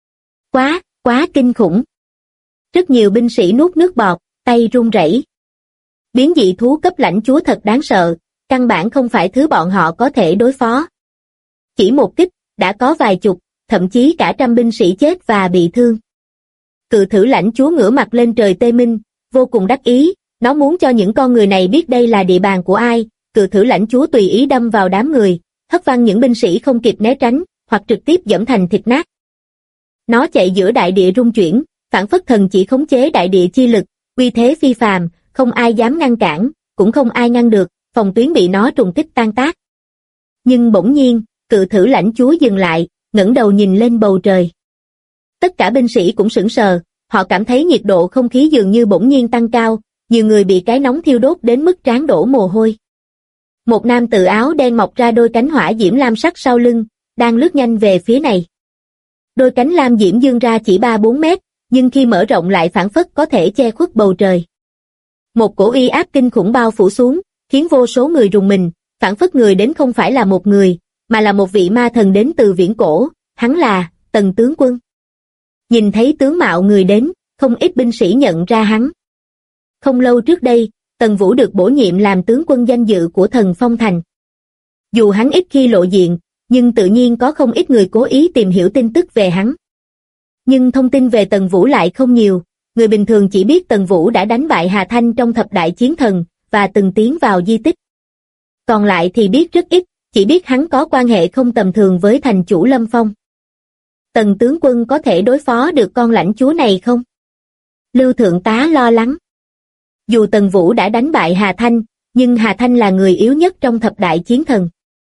Quá kinh khủng. Rất nhiều binh sĩ nuốt nước bọt, tay run rẩy. Biến dị thú cấp lãnh chúa thật đáng sợ, căn bản không phải thứ bọn họ có thể đối phó. Chỉ một kích, đã có vài chục, thậm chí cả trăm binh sĩ chết và bị thương. Cự thử lãnh chúa ngửa mặt lên trời tê minh, vô cùng đắc ý, nó muốn cho những con người này biết đây là địa bàn của ai. Cự thử lãnh chúa tùy ý đâm vào đám người, hất văng những binh sĩ không kịp né tránh, hoặc trực tiếp giẫm thành thịt nát. Nó chạy giữa đại địa rung chuyển, phảng phất thần chỉ khống chế đại địa chi lực, uy thế phi phàm, không ai dám ngăn cản, cũng không ai ngăn được, phòng tuyến bị nó trùng kích tan tác. Nhưng bỗng nhiên, cự thử lãnh chúa dừng lại, ngẩng đầu nhìn lên bầu trời. Tất cả binh sĩ cũng sững sờ, họ cảm thấy nhiệt độ không khí dường như bỗng nhiên tăng cao, nhiều người bị cái nóng thiêu đốt đến mức trán đổ mồ hôi. Một nam tử áo đen mọc ra đôi cánh hỏa diễm lam sắc sau lưng, đang lướt nhanh về phía này. Đôi cánh lam diễm dương ra chỉ 3-4 mét, nhưng khi mở rộng lại phảng phất có thể che khuất bầu trời. Một cổ uy áp kinh khủng bao phủ xuống, khiến vô số người rùng mình, phảng phất người đến không phải là một người, mà là một vị ma thần đến từ viễn cổ, hắn là Tần tướng quân. Nhìn thấy tướng mạo người đến, không ít binh sĩ nhận ra hắn. Không lâu trước đây, Tần Vũ được bổ nhiệm làm tướng quân danh dự của Thần Phong Thành. Dù hắn ít khi lộ diện, nhưng tự nhiên có không ít người cố ý tìm hiểu tin tức về hắn. Nhưng thông tin về Tần Vũ lại không nhiều, người bình thường chỉ biết Tần Vũ đã đánh bại Hà Thanh trong thập đại chiến thần, và từng tiến vào di tích. Còn lại thì biết rất ít, chỉ biết hắn có quan hệ không tầm thường với thành chủ Lâm Phong. Tần tướng quân có thể đối phó được con lãnh chúa này không? Lưu thượng tá lo lắng. Dù Tần Vũ đã đánh bại Hà Thanh, nhưng Hà Thanh là người yếu nhất trong thập đại chiến thần.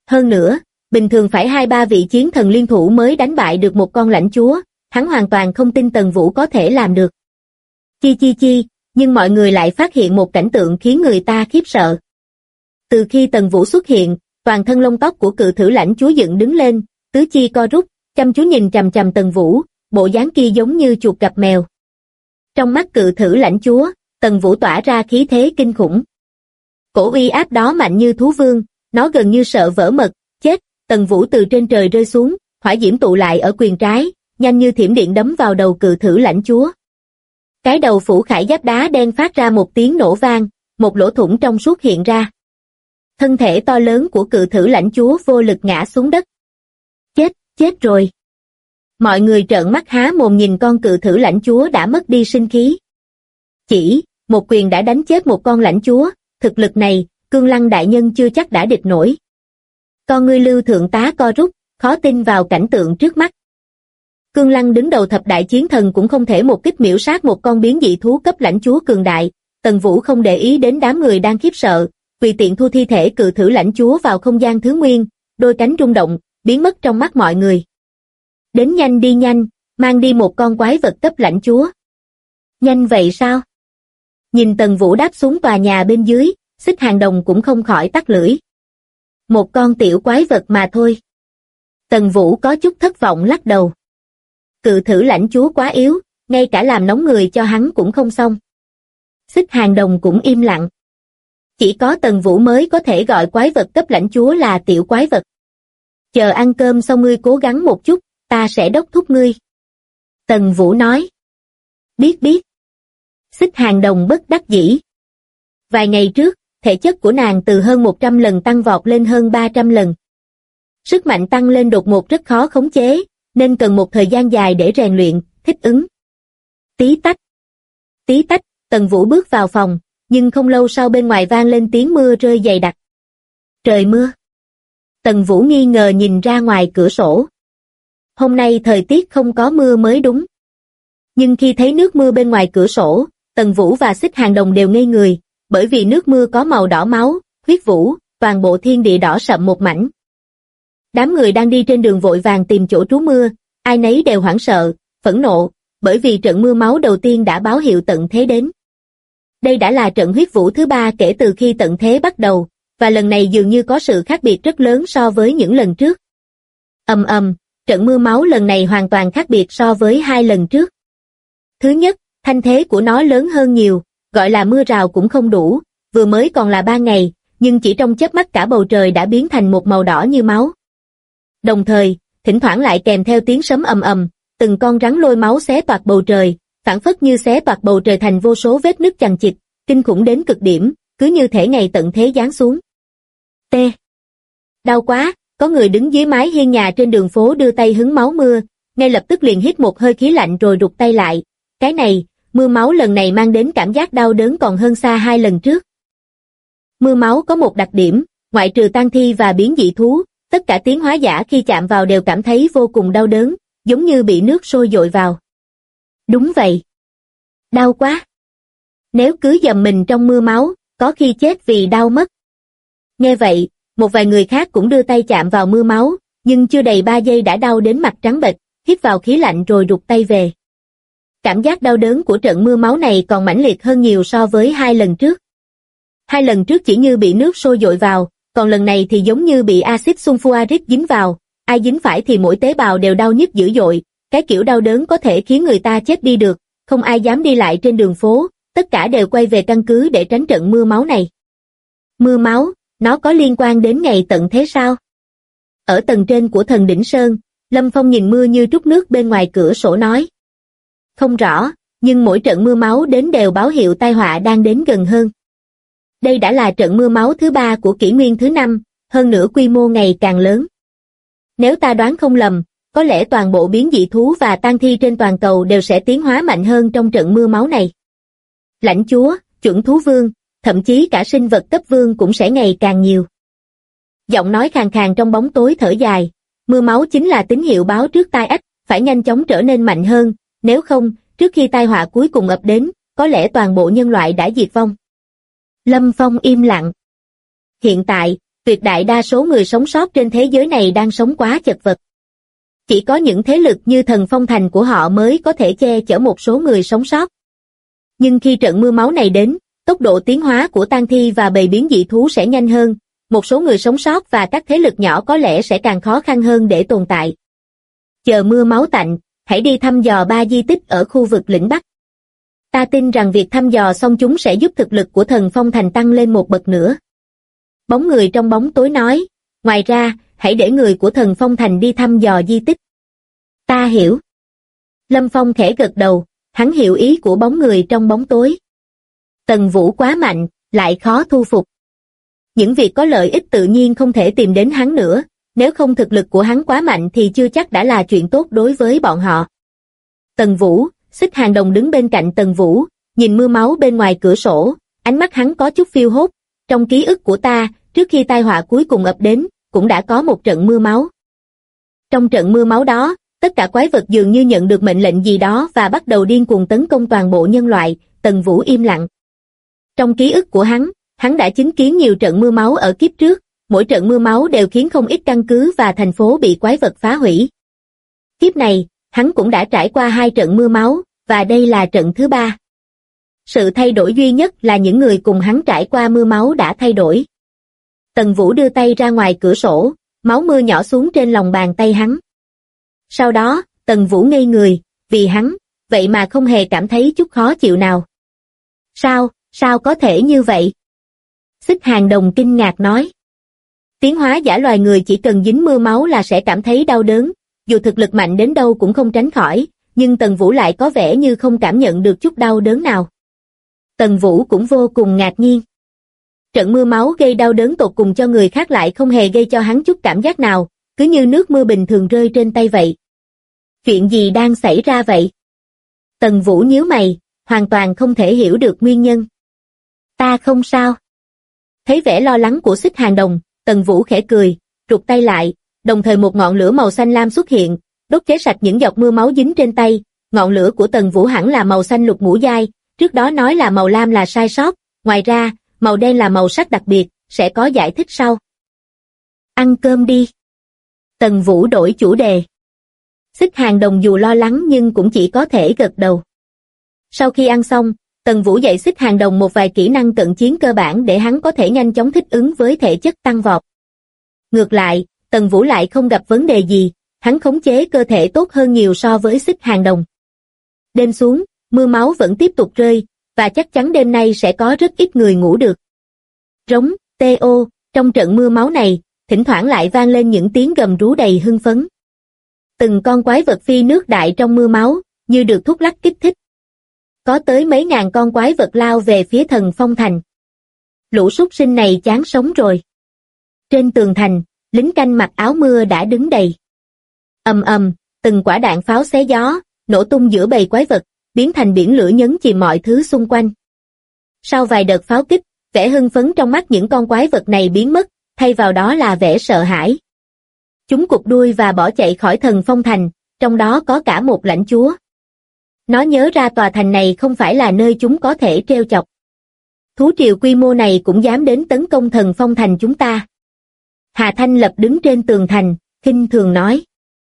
Hơn nữa, bình thường phải 2-3 vị chiến thần liên thủ mới đánh bại được một con lãnh chúa, hắn hoàn toàn không tin Tần Vũ có thể làm được. Chi, nhưng mọi người lại phát hiện một cảnh tượng khiến người ta khiếp sợ. Từ khi Tần Vũ xuất hiện, toàn thân lông tóc của cự thử lãnh chúa dựng đứng lên, tứ chi co rút, chăm chú nhìn chằm chằm Tần Vũ, bộ dáng kia giống như chuột gặp mèo. Trong mắt cự thử lãnh chúa, Tần Vũ tỏa ra khí thế kinh khủng. Cổ uy áp đó mạnh như thú vương, nó gần như sợ vỡ mật, chết. Tần Vũ từ trên trời rơi xuống, hỏa diễm tụ lại ở quyền trái, nhanh như thiểm điện đấm vào đầu cự thử lãnh chúa. Cái đầu phủ khải giáp đá đen phát ra một tiếng nổ vang, một lỗ thủng trong suốt hiện ra. Thân thể to lớn của cự thử lãnh chúa vô lực ngã xuống đất. Chết rồi. Mọi người trợn mắt há mồm nhìn con cự thử lãnh chúa đã mất đi sinh khí. Chỉ một quyền đã đánh chết một con lãnh chúa, thực lực này, Cương Lăng đại nhân chưa chắc đã địch nổi. Con ngươi Lưu thượng tá co rút, khó tin vào cảnh tượng trước mắt. Cương Lăng đứng đầu thập đại chiến thần cũng không thể một kích miểu sát một con biến dị thú cấp lãnh chúa cường đại. Tần Vũ không để ý đến đám người đang khiếp sợ, vì tiện thu thi thể cự thử lãnh chúa vào không gian thứ nguyên, đôi cánh rung động, biến mất trong mắt mọi người. Đến nhanh đi nhanh, mang đi một con quái vật cấp lãnh chúa. Nhanh vậy sao? Nhìn Tần Vũ đáp xuống tòa nhà bên dưới, Xích Hàng Đồng cũng không khỏi tắt lưỡi. Một con tiểu quái vật mà thôi. Tần Vũ có chút thất vọng lắc đầu. Cự thử lãnh chúa quá yếu, ngay cả làm nóng người cho hắn cũng không xong. Xích Hàng Đồng cũng im lặng. Chỉ có Tần Vũ mới có thể gọi quái vật cấp lãnh chúa là tiểu quái vật. Chờ ăn cơm xong ngươi cố gắng một chút, ta sẽ đốc thúc ngươi. Tần Vũ nói. Biết. Xích Hàng Đồng bất đắc dĩ. Vài ngày trước, thể chất của nàng từ hơn 100 lần tăng vọt lên hơn 300 lần. Sức mạnh tăng lên đột ngột rất khó khống chế, nên cần một thời gian dài để rèn luyện, thích ứng. Tí tách, Tần Vũ bước vào phòng, nhưng không lâu sau bên ngoài vang lên tiếng mưa rơi dày đặc. Trời mưa. Tần Vũ nghi ngờ nhìn ra ngoài cửa sổ. Hôm nay thời tiết không có mưa mới đúng. Nhưng khi thấy nước mưa bên ngoài cửa sổ, Tần Vũ và Xích Hàng Đồng đều ngây người, bởi vì nước mưa có màu đỏ máu, huyết vũ, toàn bộ thiên địa đỏ sậm một mảnh. Đám người đang đi trên đường vội vàng tìm chỗ trú mưa, ai nấy đều hoảng sợ, phẫn nộ, bởi vì trận mưa máu đầu tiên đã báo hiệu tận thế đến. Đây đã là trận huyết vũ thứ 3 kể từ khi tận thế bắt đầu, và lần này dường như có sự khác biệt rất lớn so với những lần trước. Trận mưa máu lần này hoàn toàn khác biệt so với 2 lần trước. Thứ nhất, thanh thế của nó lớn hơn nhiều, gọi là mưa rào cũng không đủ, vừa mới còn là 3 ngày, nhưng chỉ trong chớp mắt cả bầu trời đã biến thành một màu đỏ như máu. Đồng thời, thỉnh thoảng lại kèm theo tiếng sấm ầm, từng con rắn lôi máu xé toạc bầu trời, phảng phất như xé toạc bầu trời thành vô số vết nứt chằng chịt, kinh khủng đến cực điểm, cứ như thể ngày tận thế giáng xuống. Đau quá, có người đứng dưới mái hiên nhà trên đường phố đưa tay hứng máu mưa, ngay lập tức liền hít một hơi khí lạnh rồi rụt tay lại. Cái này, mưa máu lần này mang đến cảm giác đau đớn còn hơn xa 2 lần trước. Mưa máu có một đặc điểm, ngoại trừ tang thi và biến dị thú, tất cả tiến hóa giả khi chạm vào đều cảm thấy vô cùng đau đớn, giống như bị nước sôi dội vào. Đúng vậy. Đau quá. Nếu cứ dầm mình trong mưa máu, có khi chết vì đau mất. Nghe vậy, một vài người khác cũng đưa tay chạm vào mưa máu, nhưng chưa đầy 3 giây đã đau đến mặt trắng bệch, hít vào khí lạnh rồi rụt tay về. Cảm giác đau đớn của trận mưa máu này còn mãnh liệt hơn nhiều so với 2 lần trước. 2 lần trước chỉ như bị nước sôi dội vào, còn lần này thì giống như bị axit sulfuric dính vào, ai dính phải thì mỗi tế bào đều đau nhức dữ dội, cái kiểu đau đớn có thể khiến người ta chết đi được, không ai dám đi lại trên đường phố, tất cả đều quay về căn cứ để tránh trận mưa máu này. Mưa máu, nó có liên quan đến ngày tận thế sao? Ở tầng trên của thần đỉnh Sơn, Lâm Phong nhìn mưa như trút nước bên ngoài cửa sổ nói. Không rõ, nhưng mỗi trận mưa máu đến đều báo hiệu tai họa đang đến gần hơn. Đây đã là trận mưa máu thứ 3 của kỷ nguyên thứ 5, hơn nữa quy mô ngày càng lớn. Nếu ta đoán không lầm, có lẽ toàn bộ biến dị thú và tang thi trên toàn cầu đều sẽ tiến hóa mạnh hơn trong trận mưa máu này. Lãnh chúa, chuẩn thú vương, thậm chí cả sinh vật cấp vương cũng sẽ ngày càng nhiều. Giọng nói khàn khàn trong bóng tối thở dài, mưa máu chính là tín hiệu báo trước tai ách, phải nhanh chóng trở nên mạnh hơn, nếu không, trước khi tai họa cuối cùng ập đến, có lẽ toàn bộ nhân loại đã diệt vong. Lâm Phong im lặng. Hiện tại, Tuyệt đại đa số người sống sót trên thế giới này đang sống quá chật vật. Chỉ có những thế lực như Thần Phong Thành của họ mới có thể che chở một số người sống sót. Nhưng khi trận mưa máu này đến, tốc độ tiến hóa của tang thi và bầy biến dị thú sẽ nhanh hơn, một số người sống sót và các thế lực nhỏ có lẽ sẽ càng khó khăn hơn để tồn tại. Chờ mưa máu tạnh, hãy đi thăm dò 3 di tích ở khu vực lĩnh Bắc. Ta tin rằng việc thăm dò xong chúng sẽ giúp thực lực của Thần Phong Thành tăng lên một bậc nữa. Bóng người trong bóng tối nói, ngoài ra, hãy để người của Thần Phong Thành đi thăm dò di tích. Ta hiểu. Lâm Phong khẽ gật đầu, hắn hiểu ý của bóng người trong bóng tối. Tần Vũ quá mạnh, lại khó thu phục. Những việc có lợi ích tự nhiên không thể tìm đến hắn nữa, nếu không thực lực của hắn quá mạnh thì chưa chắc đã là chuyện tốt đối với bọn họ. Tần Vũ, Xích Hàng Đồng đứng bên cạnh Tần Vũ, nhìn mưa máu bên ngoài cửa sổ, ánh mắt hắn có chút phiêu hốt. Trong ký ức của ta, trước khi tai họa cuối cùng ập đến, cũng đã có một trận mưa máu. Trong trận mưa máu đó, tất cả quái vật dường như nhận được mệnh lệnh gì đó và bắt đầu điên cuồng tấn công toàn bộ nhân loại. Tần Vũ im lặng. Trong ký ức của hắn đã chứng kiến nhiều trận mưa máu ở kiếp trước, mỗi trận mưa máu đều khiến không ít căn cứ và thành phố bị quái vật phá hủy. Kiếp này, hắn cũng đã trải qua 2 trận mưa máu, và đây là trận thứ 3. Sự thay đổi duy nhất là những người cùng hắn trải qua mưa máu đã thay đổi. Tần Vũ đưa tay ra ngoài cửa sổ, máu mưa nhỏ xuống trên lòng bàn tay hắn. Sau đó, Tần Vũ ngây người, vì hắn, vậy mà không hề cảm thấy chút khó chịu nào. Sao có thể như vậy? Xích Hàng Đồng kinh ngạc nói. Tiến hóa giả loài người chỉ cần dính mưa máu là sẽ cảm thấy đau đớn, dù thực lực mạnh đến đâu cũng không tránh khỏi, nhưng Tần Vũ lại có vẻ như không cảm nhận được chút đau đớn nào. Tần Vũ cũng vô cùng ngạc nhiên. Trận mưa máu gây đau đớn tột cùng cho người khác lại không hề gây cho hắn chút cảm giác nào, cứ như nước mưa bình thường rơi trên tay vậy. Chuyện gì đang xảy ra vậy? Tần Vũ nhíu mày, hoàn toàn không thể hiểu được nguyên nhân. Ta không sao. Thấy vẻ lo lắng của Xích Hàng Đồng, Tần Vũ khẽ cười, rụt tay lại, đồng thời một ngọn lửa màu xanh lam xuất hiện, đốt cháy sạch những giọt mưa máu dính trên tay. Ngọn lửa của Tần Vũ hẳn là màu xanh lục ngũ giai, trước đó nói là màu lam là sai sót, ngoài ra, màu đen là màu sắc đặc biệt, sẽ có giải thích sau. Ăn cơm đi. Tần Vũ đổi chủ đề. Xích Hàng Đồng dù lo lắng nhưng cũng chỉ có thể gật đầu. Sau khi ăn xong, Tần Vũ dạy Xích Hàng Đồng một vài kỹ năng cận chiến cơ bản để hắn có thể nhanh chóng thích ứng với thể chất tăng vọt. Ngược lại, Tần Vũ lại không gặp vấn đề gì, hắn khống chế cơ thể tốt hơn nhiều so với Xích Hàng Đồng. Đêm xuống, mưa máu vẫn tiếp tục rơi, và chắc chắn đêm nay sẽ có rất ít người ngủ được. Rống, tê-ô, trong trận mưa máu này, thỉnh thoảng lại vang lên những tiếng gầm rú đầy hưng phấn. Từng con quái vật phi nước đại trong mưa máu, như được thuốc lắc kích thích. Có tới mấy ngàn con quái vật lao về phía Thần Phong Thành. Lũ súc sinh này chán sống rồi. Trên tường thành, lính canh mặc áo mưa đã đứng đầy. Ầm ầm, từng quả đạn pháo xé gió, nổ tung giữa bầy quái vật, biến thành biển lửa nhấn chìm mọi thứ xung quanh. Sau vài đợt pháo kích, vẻ hưng phấn trong mắt những con quái vật này biến mất, thay vào đó là vẻ sợ hãi. Chúng cụp đuôi và bỏ chạy khỏi Thần Phong Thành, trong đó có cả một lãnh chúa. Nó nhớ ra tòa thành này không phải là nơi chúng có thể trêu chọc. Thú triều quy mô này cũng dám đến tấn công Thần Phong Thành chúng ta. Hà Thanh Lập đứng trên tường thành, khinh thường nói.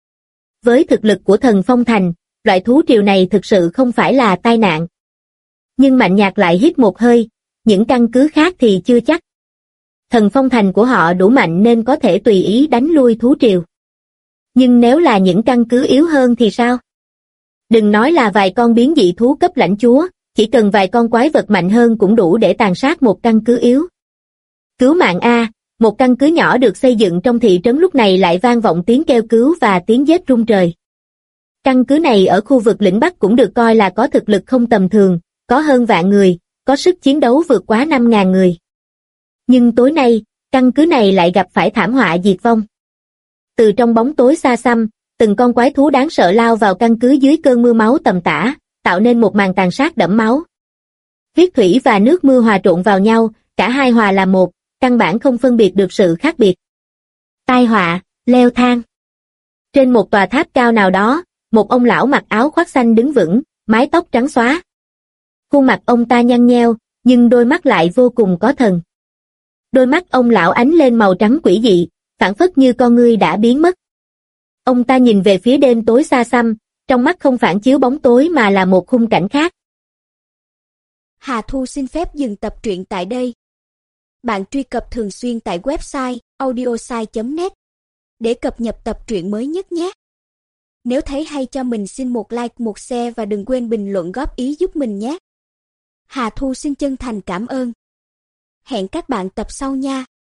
Với thực lực của Thần Phong Thành, loại thú triều này thực sự không phải là tai nạn. Nhưng Mạnh Nhạc lại hít một hơi, những căn cứ khác thì chưa chắc. Thần Phong Thành của họ đủ mạnh nên có thể tùy ý đánh lui thú triều. Nhưng nếu là những căn cứ yếu hơn thì sao? Đừng nói là vài con biến dị thú cấp lãnh chúa, chỉ cần vài con quái vật mạnh hơn cũng đủ để tàn sát một căn cứ yếu. Cứu mạng A, một căn cứ nhỏ được xây dựng trong thị trấn lúc này lại vang vọng tiếng kêu cứu và tiếng giết rung trời. Căn cứ này ở khu vực lĩnh Bắc cũng được coi là có thực lực không tầm thường, có hơn vạn người, có sức chiến đấu vượt quá 5.000 người. Nhưng tối nay, căn cứ này lại gặp phải thảm họa diệt vong. Từ trong bóng tối xa xăm, từng con quái thú đáng sợ lao vào căn cứ dưới cơn mưa máu tầm tã, tạo nên một màn tàn sát đẫm máu. Huyết thủy và nước mưa hòa trộn vào nhau, cả hai hòa làm một, căn bản không phân biệt được sự khác biệt. Tai họa, leo thang. Trên một tòa tháp cao nào đó, một ông lão mặc áo khoác xanh đứng vững, mái tóc trắng xóa. Khuôn mặt ông ta nhăn nheo, nhưng đôi mắt lại vô cùng có thần. Đôi mắt ông lão ánh lên màu trắng quỷ dị, phảng phất như con ngươi đã biến mất. Ông ta nhìn về phía đêm tối xa xăm, trong mắt không phản chiếu bóng tối mà là một khung cảnh khác. Hà Thu xin phép dừng tập truyện tại đây. Bạn truy cập thường xuyên tại website audiosai.net để cập nhật tập truyện mới nhất nhé. Nếu thấy hay cho mình xin một like, một share và đừng quên bình luận góp ý giúp mình nhé. Hà Thu xin chân thành cảm ơn. Hẹn các bạn tập sau nha.